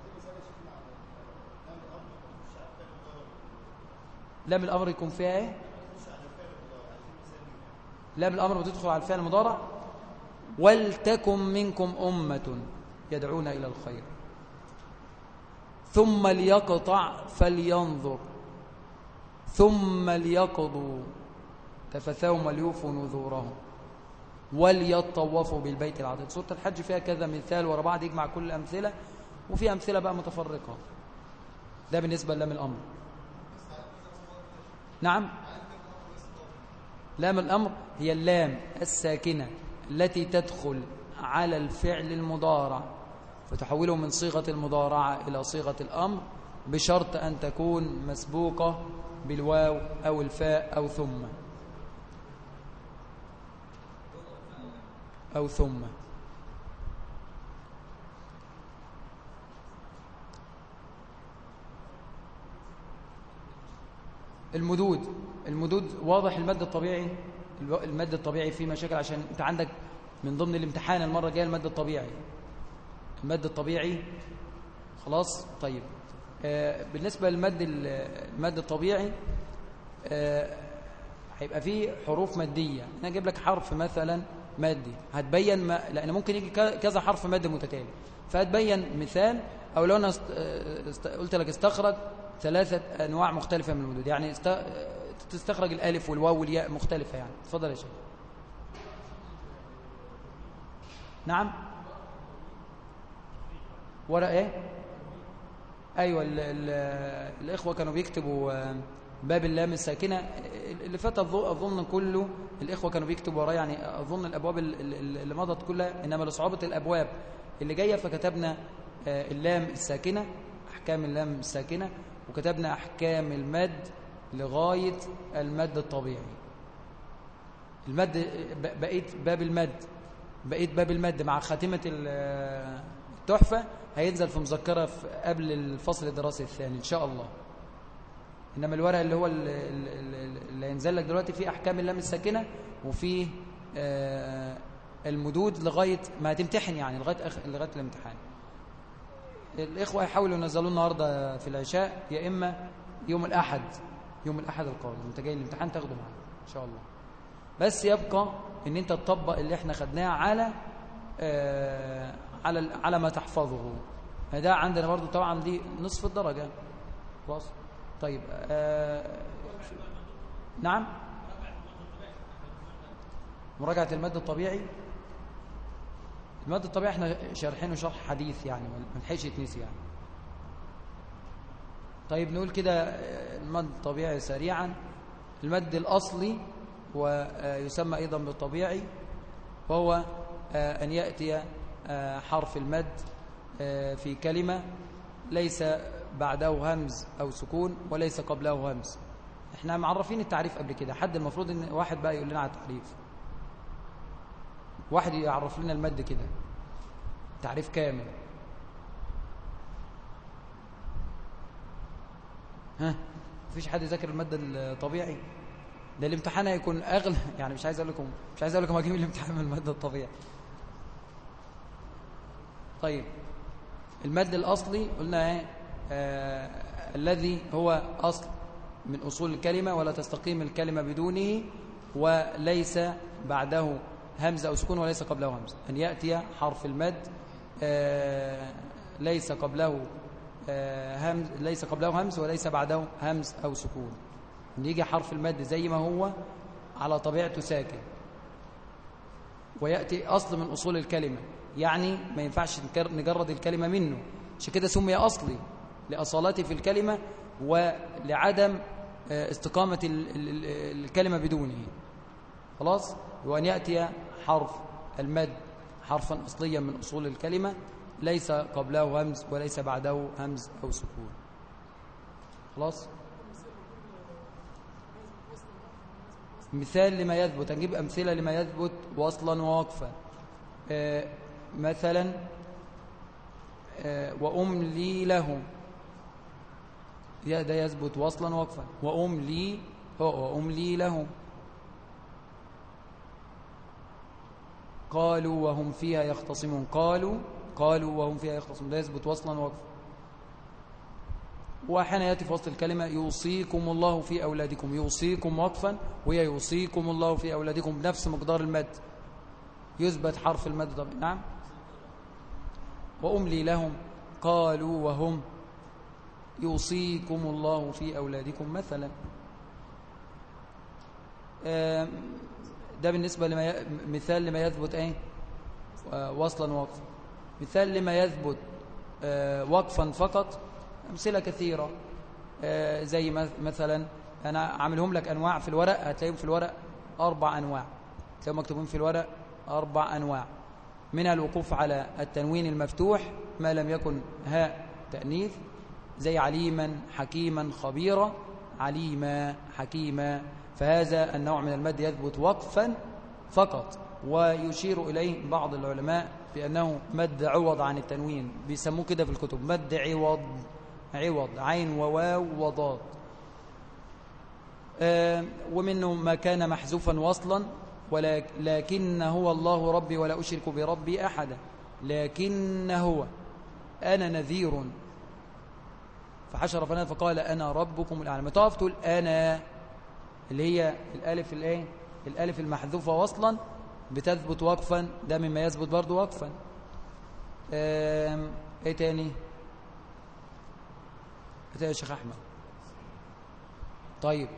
[SPEAKER 1] لام الأمر يكون فيها ايه؟ لام الأمر بتدخل على الفعل المضارع. ولتكن منكم أمة يدعون إلى الخير ثم ليقطع فلينظر ثم ليقضوا تفثاهم وليوفوا نذورهم وليطوفوا بالبيت العتيق. سورة الحج فيها كذا مثال ورا بعض يجمع كل الأمثلة، وفي أمثلة بقى متفرقة. ده بالنسبة للام الأمر. نعم، لام الأمر هي اللام الساكنة التي تدخل على الفعل المضارع، فتحوله من صيغة المضارعة إلى صيغة الأمر بشرط أن تكون مسبوقة بالواو أو الفاء أو ثم. المدود واضح. المد الطبيعي فيه مشاكل، عشان انت عندك من ضمن الامتحان المرة الجاية المد الطبيعي خلاص. طيب بالنسبة المد الطبيعي هيبقى فيه حروف مادية. انا اجيب لك حرف مثلا مادي هتبين لان ممكن يجي كذا حرف مادي متتالي، فهتبين مثال. او لو انا قلت لك استخرج 3 أنواع مختلفة من المدود، يعني تستخرج الألف والواو والياء مختلفة. يعني اتفضل يا شيخ. نعم، ورق ايه؟ ايوه، الاخوه كانوا بيكتبوا باب اللام الساكنه اللي فات، اظن كله الاخوه كانوا بيكتبوا وراه، يعني اظن الابواب اللي مضت كلها، انما لصعوبه الابواب اللي جايه فكتبنا اللام الساكنه، احكام اللام الساكنه، وكتبنا احكام المد لغايه المد الطبيعي. المد بقيت باب المد مع خاتمه التحفه هينزل في مذكرة قبل الفصل الدراسي الثاني إن شاء الله. إنما الورق اللي هو اللي هينزل لك دلوقتي فيه أحكام اللام الساكنة، وفيه المدود لغاية ما هتمتحن، يعني لغاية الامتحان. الإخوة يحاولوا ينزلوا النهاردة في العشاء، يا إما يوم الأحد القادم أنت جاي الامتحان تاخده معنا إن شاء الله. بس يبقى إن أنت تطبق اللي احنا خدناه على ما تحفظه. ده عندنا برضو طبعا دي نصف الدرجة خلاص. طيب نعم، مراجعة المد الطبيعي. المد الطبيعي احنا شارحينه شرح حديث، يعني ما نحيش يتنسي يعني. طيب نقول كده المد الطبيعي سريعا. المد الأصلي ويسمى أيضا بالطبيعي، وهو أن يأتي حرف المد في كلمة ليس بعده همز أو سكون وليس قبله همز. احنا معرفين التعريف قبل كده، حد المفروض ان واحد بقى يقول لنا على التعريف، واحد يعرف لنا المد كده تعريف كامل. مفيش حد يذاكر المد الطبيعي؟ ده الامتحان هيكون اغلى، يعني مش عايز اقول لكم هجيب الامتحان من المد الطبيعي. طيب المد الأصلي قلنا ايه؟ الذي هو أصل من أصول الكلمة، ولا تستقيم الكلمة بدونه، وليس بعده همزة أو سكون وليس قبله همزة. أن يأتي حرف المد ليس قبله همز وليس بعده همز أو سكون. أن يجي حرف المد زي ما هو على طبيعته ساكن، ويأتي أصل من أصول الكلمة، يعني ما ينفعش نجرد الكلمة منه، عشان كده سمي أصلي لأصالته في الكلمة ولعدم استقامة الكلمة بدونه. خلاص. وأن يأتي حرف المد حرفا أصليا من أصول الكلمة ليس قبله همز وليس بعده همز أو سكون. خلاص. مثال لما يثبت، نجيب أمثلة لما يثبت وصلا ووقفا. مثلا وأملي لهم، ده يثبت وصلا ووقفا. وأملي لهم. قالوا وهم فيها يختصمون. قالوا وهم فيها يختصمون، ده يثبت وصلا ووقفا. وأحيانا يأتي في وسط الكلمة يوصيكم الله في أولادكم، يوصيكم وقفا، وهي يوصيكم الله في أولادكم بنفس مقدار المد، يثبت حرف المد طبعا. نعم. وأملي لهم. قالوا وهم يوصيكم الله في أولادكم مثلا. ده بالنسبة مثال لما يثبت ايه وصلا ووقفا. مثال لما يثبت وقفا فقط، أمثلة كثيرة. زي مثلا أنا عاملهم لك أنواع في الورق، هتلاقيهم في الورق 4 أنواع، هتلاقيهم مكتوبين في الورق 4 أنواع. منها الوقوف على التنوين المفتوح ما لم يكن هاء تأنيث، زي عليما حكيما خبيرا، عليما حكيما، فهذا النوع من المد يثبت وقفا فقط. ويشير إليه بعض العلماء بأنه مد عوض عن التنوين، بيسموه كده في الكتب مد عوض، عوض عين وواو وضاد. ومنه ما كان محذوفا وصلا، لكن هو الله ربي ولا أشرك بربي أحدا، لكن هو أنا نذير فحشر فنادى فقال أنا ربكم الأعلى. ما تقف تقول أنا، اللي هي الألف الإيه؟ الألف المحذوفة وصلا بتثبت وقفا، ده مما يثبت برضو وقفا. ايه تاني يا شيخ أحمد؟ طيب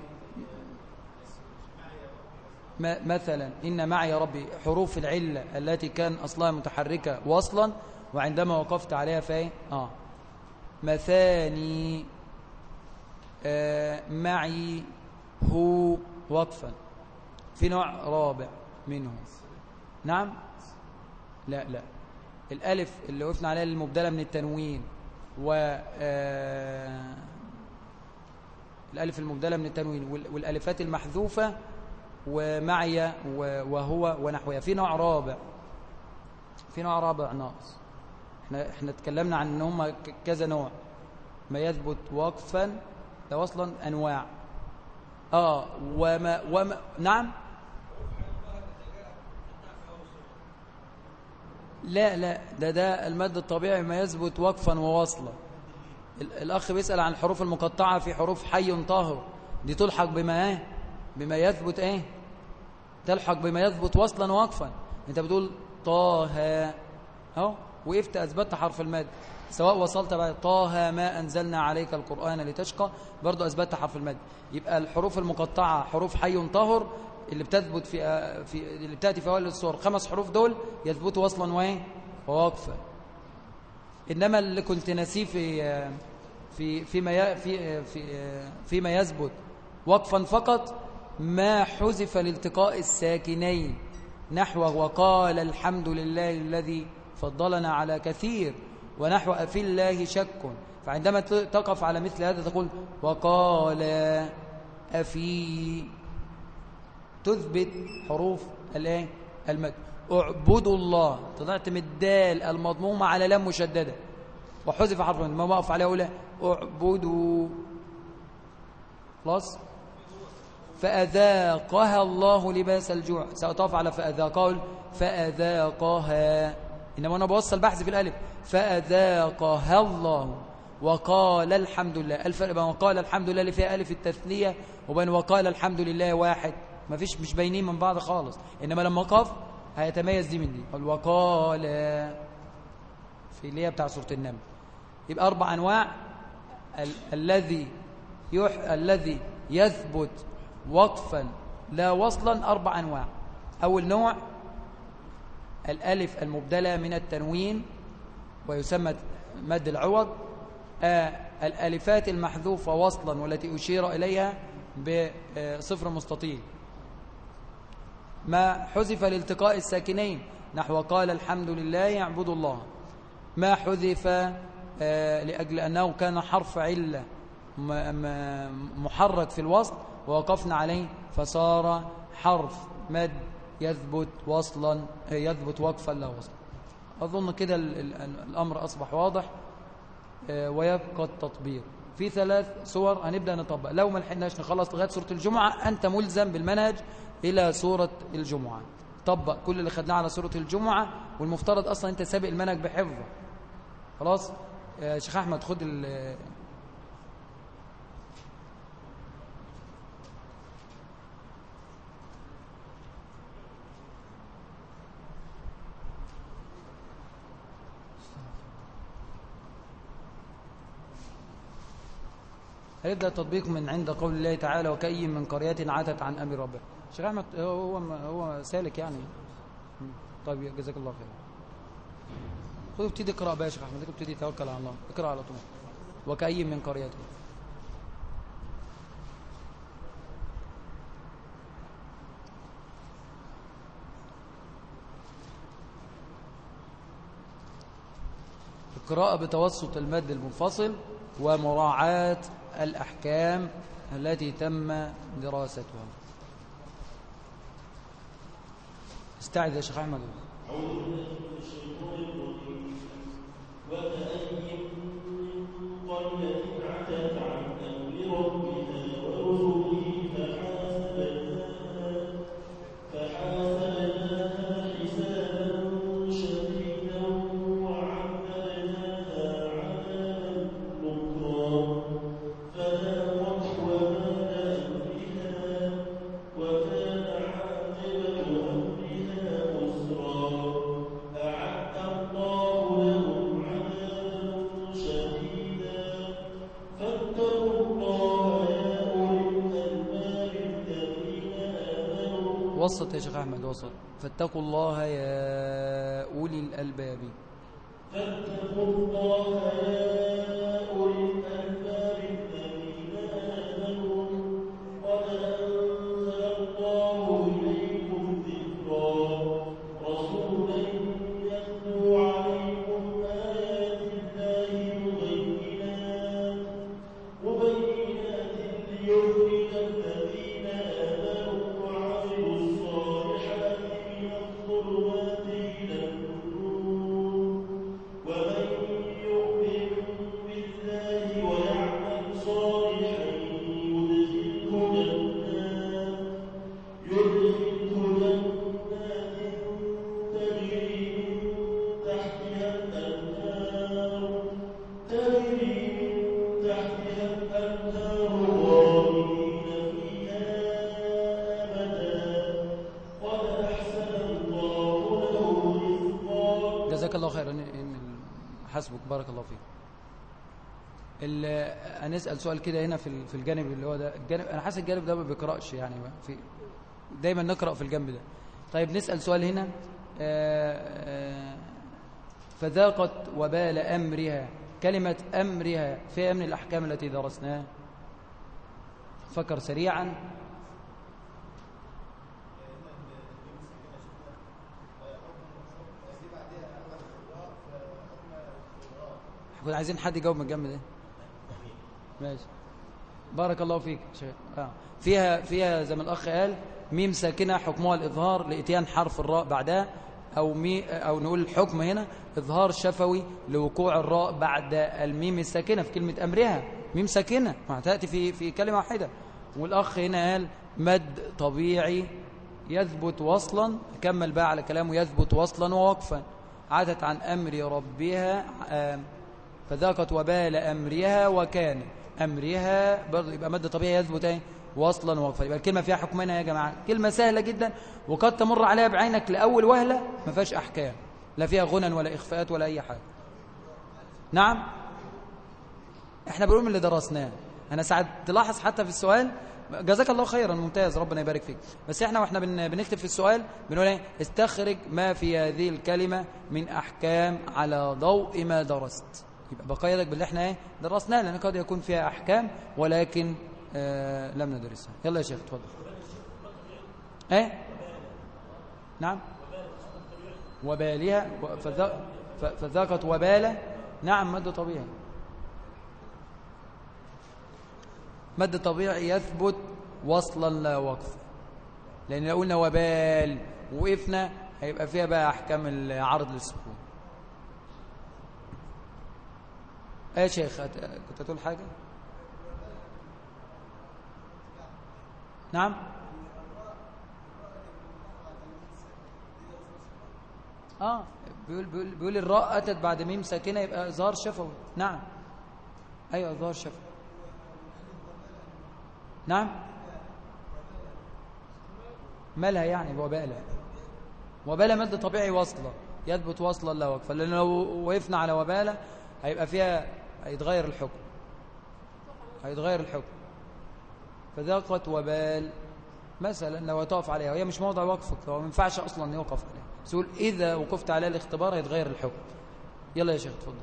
[SPEAKER 1] مثلا إن معي ربي، حروف العلة التي كان أصلها متحركة وصلا، وعندما وقفت عليها فايه مثاني، معي هو وقفا. في نوع رابع منه، نعم، لا الألف اللي وقفنا عليها المبدلة من التنوين، الألف المبدلة من التنوين والألفات المحذوفة ومعي وهو ونحوها. في نوع رابع ناقص. احنا اتكلمنا عن ان هم كذا نوع، ما يثبت وقفا ده اصلا انواع. وما نعم، لا ده المد الطبيعي ما يثبت وقفا ووصلا. الاخ بيسأل عن الحروف المقطعة، في حروف حي طاهر دي تلحق بما يثبت تلحق بما يثبت وصلا ووقفا. انت بتقول طه اهو، وقفت اثبتت حرف المد، سواء وصلت بعد طه ما انزلنا عليك القرآن لتشقى، برضو اثبتت حرف المد. يبقى الحروف المقطعة حروف حي طاهر اللي بتثبت اللي بتاتي في اول السور، 5 حروف دول يثبتوا وصلا ووقفا. انما اللي كنت ناسيه فيما يثبت وقفا فقط، ما حذف لالتقاء الساكنين، نحو وقال الحمد لله الذي فضلنا على كثير، ونحو أفي الله شك. فعندما تقف على مثل هذا تقول وقال أفي، تثبت حروف المد. اعبدوا الله، طلعت من الدال المضمومة على لام مشددة وحذف حرف المد، ما وقف عليه أقول اعبدوا، خلاص. فأذاقها الله لباس الجوع، سأطاف على فأذاقها، إنما أنا بوصل بحذف الألف، فأذاقها الله وقال الحمد لله. الفرق بين وقال الحمد لله اللي فيها ألف التثنية وبين وقال الحمد لله واحد، ما فيش، مش باينين من بعض خالص. إنما لما قف هيتميز دي من دي. وقال في اللي هي بتاع سورة النمل. يبقى 4 أنواع الذي يثبت وقفا لا وصلا، 4 أنواع. أول نوع الألف المبدلة من التنوين ويسمى مد العوض، الألفات المحذوفة وصلا والتي أشير إليها بصفر مستطيل، ما حذف لالتقاء الساكنين، نحو قال الحمد لله يعبد الله، ما حذف لأجل أنه كان حرف علة محرك في الوصل ووقفنا عليه فصار حرف مد يثبت وقفا لا وصلا. أظن كده الأمر أصبح واضح. ويبقى التطبيق في 3 صور هنبدأ نطبق. لو ما لحقناش نخلص لغاية سورة الجمعة أنت ملزم بالمنهج إلى سورة الجمعة، طبق كل اللي خدناه على سورة الجمعة، والمفترض أصلا أنت سابق المنهج بحفظه. خلاص شيخ أحمد خد هيبدأ التطبيق من عند قول الله تعالى وكأي من قرية عتت عن أمر ربها. شيخ أحمد هو سالك يعني. طيب جزاك الله خير. خذ ابتدي اقرأ بقى يا شيخ أحمد، ابتدي توكل على الله، اقرأ على طول. وكأي من قرية. القراءة بتوسط المد المنفصل ومراعاة الأحكام التي تم دراستها. استعد يا شيخ أحمد. وسط يا شيخ أحمد، وسط. فاتقوا الله يا أولي الألباب.
[SPEAKER 2] فاتقوا الله يا أولي الألباب الذين آمنوا قد أنزل الله إليكم ذكرا رسولا يتلو عليكم آيات الله مبينات ليخرج الذين آمنوا وعملوا الصالحات من الظلمات إلى النور ومن يؤمن بالله ويعمل صالحا يدخله جنات تجري من تحتها الأنهار خالدين فيها أبدا قد أحسن الله له رزقا.
[SPEAKER 1] جزاك الله خيرا. حسبك، بارك الله فيك. هنسأل سؤال كده هنا في الجانب اللي هو ده الجانب. أنا حاسس الجانب ده ما بيقرأش يعني، دايما نقرأ في الجنب ده. طيب نسأل سؤال هنا. فذاقت وبال أمرها، كلمة أمرها فيها من الأحكام التي درسناها. فكر سريعا. كنا عايزين حد يجاوب من الجنب ده. ماشي، بارك الله فيك شيخ. فيها زي ما الأخ قال ميم ساكنة حكمها الإظهار لإتيان حرف الراء بعدها، أو نقول الحكم هنا إظهار شفوي لوقوع الراء بعد الميم الساكنة في كلمة أمرها. ميم ساكنة ما تأتي في كلمة واحدة. والأخ هنا قال مد طبيعي يثبت وصلا، كمل بقى على كلامه، يثبت وصلا ووقفا. عادت عن أمر ربها فذاقت وبال أمرها وكان أمرها برضه يبقى مد طبيعي يثبت وصلا ووقفا. يبقى الكلمة فيها حكمين يا جماعة. كلمة سهلة جدا وقد تمر عليها بعينك لأول وهلة ما فيهاش أحكام، لا فيها غنى ولا إخفاءات ولا أي حاجة. نعم، احنا بنقول من اللي درسناه. أنا ساعد تلاحظ حتى في السؤال، جزاك الله خيرا، ممتاز، ربنا يبارك فيك. بس احنا بنكتب في السؤال بنقول ايه؟ استخرج ما في هذه الكلمة من أحكام على ضوء ما درست. يبقى بقيدك باللي احنا درسناه، لأن قد يكون فيها أحكام ولكن لم ندرسها. يلا يا شيخ اتفضل. نعم، وبالها فذاقت وبال. نعم، مد طبيعي. مد طبيعي يثبت وصلا لا وقف، لأن لو قلنا وبال وقفنا هيبقى فيها بقى أحكام العرض للسكون. يا شيخ كنت تقول حاجة؟ نعم. بيقول الراء أتت بعد ميم ساكنة يبقى إظهار شفوي. نعم، أيوة إظهار شفوي. نعم، مالها يعني وبالة مد طبيعي وصلة يثبت وصلا لا وقفا، لأن لو وقفنا على وبالة هيبقى فيها هيتغير الحكم. فذاقت وبال مثلا لو تقف عليها وهي مش موضع وقفك، هو ما ينفعش اصلا يوقف عليها، بس يقول اذا وقفت عليها الاختبار هيتغير الحكم. يلا يا شيخ اتفضل.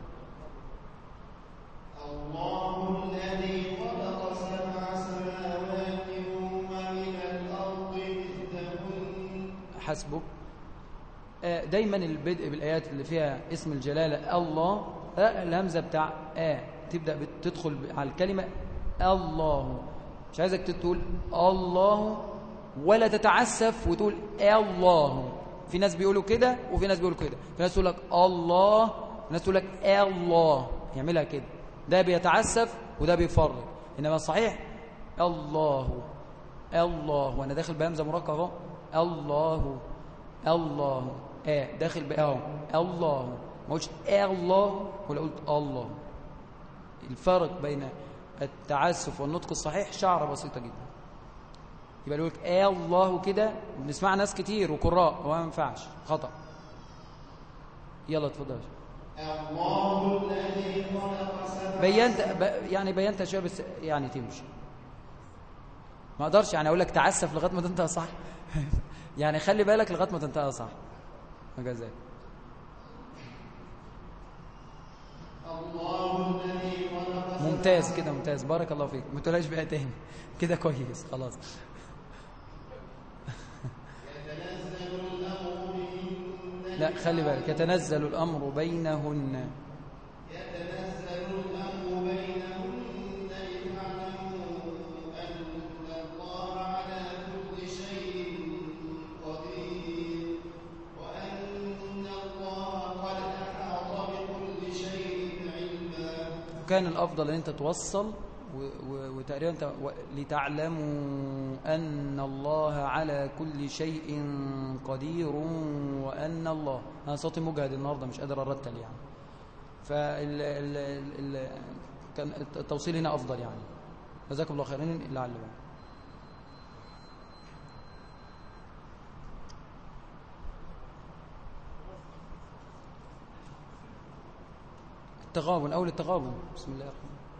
[SPEAKER 2] الله الذي خلق 7 سماوات ومن الارض مثلهن.
[SPEAKER 1] حسبك. دايما البدء بالايات اللي فيها اسم الجلاله الله الهمزة بتاع تبدأ تدخل على الكلمة الله. مش عايزك تقول الله ولا تتعسف وتقول الله. في ناس بيقولوا كده وفي ناس بيقولوا كده. في ناس تقول لك الله في ناس تقول لك الله. يعملها كده، ده بيتعسف وده بيفرق. إنما الصحيح الله الله، وأنا داخل بهمزة مركبة الله الله داخل بأهو الله، ما قلتش الله ولا قلت الله. الفرق بين التعسف والنطق الصحيح شعرة بسيطة جدا. يبقى يقول لك الله كده، بنسمع ناس كتير وقراء، هو ما ينفعش، خطأ. يلا اتفضل.
[SPEAKER 2] الله الذي خلق سبع
[SPEAKER 1] بينت شويه بس يعني تمشي. ما اقدرش يعني اقول لك تعسف لغايه ما تنتهي صح. يعني خلي بالك لغايه ما تنتهي صح. مجازات.
[SPEAKER 2] الله الذي خلق سبع
[SPEAKER 1] ممتاز كده، ممتاز، بارك الله فيك. ما تقولهاش بقى تاني كده كويس خلاص.
[SPEAKER 2] يتنزل الأمر بهن
[SPEAKER 1] لا خلي بالك، يتنزل الامر بينهن.
[SPEAKER 2] يتنزل الأمر بينهن لتعلموا أن الله على كل شيء قدير وأن الله قد أحاط بكل شيء علما.
[SPEAKER 1] وكان الافضل ان انت توصل وتقريبا انت لتعلموا ان الله على كل شيء قدير وان الله. انا صوتي مجهد النهارده مش قادر ارتل يعني، كان التوصيل هنا افضل يعني. جزاكم الله خيرين. لعل التغابن، اول التغابن. بسم الله الرحمن الرحيم.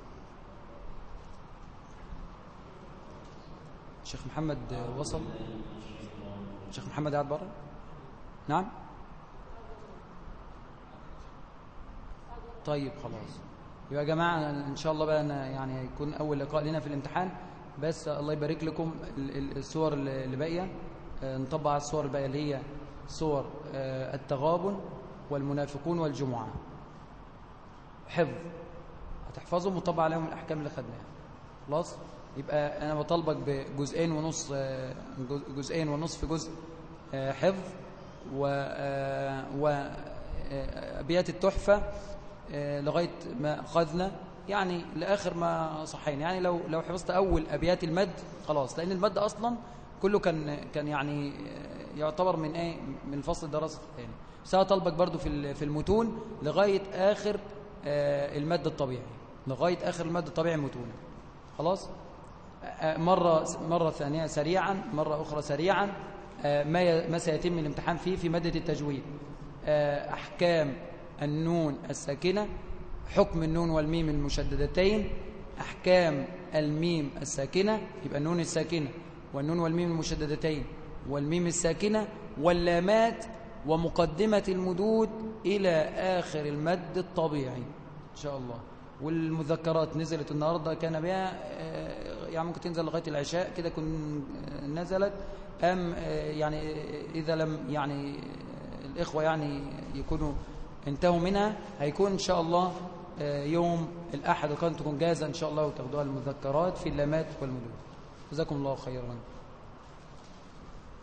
[SPEAKER 1] الشيخ محمد وصل؟ الشيخ محمد قاعد بره؟ نعم. طيب خلاص. يا جماعه ان شاء الله بقى أنا يعني يكون اول لقاء لنا في الامتحان، بس الله يبارك لكم الصور اللي باقيه نطبق على الصور الباقيه اللي هي صور التغابن والمنافقون والجمعه. حفظ هتحفظهم وطبق عليهم الاحكام اللي خدناها. خلاص. يبقى انا بطالبك بجزئين ونص، جزئين ونص في جزء حفظ وابيات التحفه لغايه ما اخذنا يعني لاخر ما صحينا. يعني لو حفظت اول ابيات المد خلاص، لان المد اصلا كله كان يعني يعتبر من من الفصل الدراسي الثاني. بس انا طالبك برضو في المتون لغايه اخر المد الطبيعي، لغايه اخر المد الطبيعي متون. خلاص. مرة ثانية سريعا، مرة أخرى سريعا ما سيتم الامتحان فيه في مادة التجويد. أحكام النون الساكنة، حكم النون والميم المشددتين، أحكام الميم الساكنة، يبقى النون الساكنة والنون والميم المشددتين والميم الساكنة واللامات ومقدمة المدود إلى آخر المد الطبيعي إن شاء الله. والمذكرات نزلت النهارده كان بها يعني ممكن تنزل لغايه العشاء كده كن نزلت يعني اذا لم يعني الاخوه يعني يكونوا انتهوا منها، هيكون ان شاء الله يوم الاحد القادم تكون جاهزه ان شاء الله وتاخدوها المذكرات في اللامات والمدود. جزاكم الله خيرا.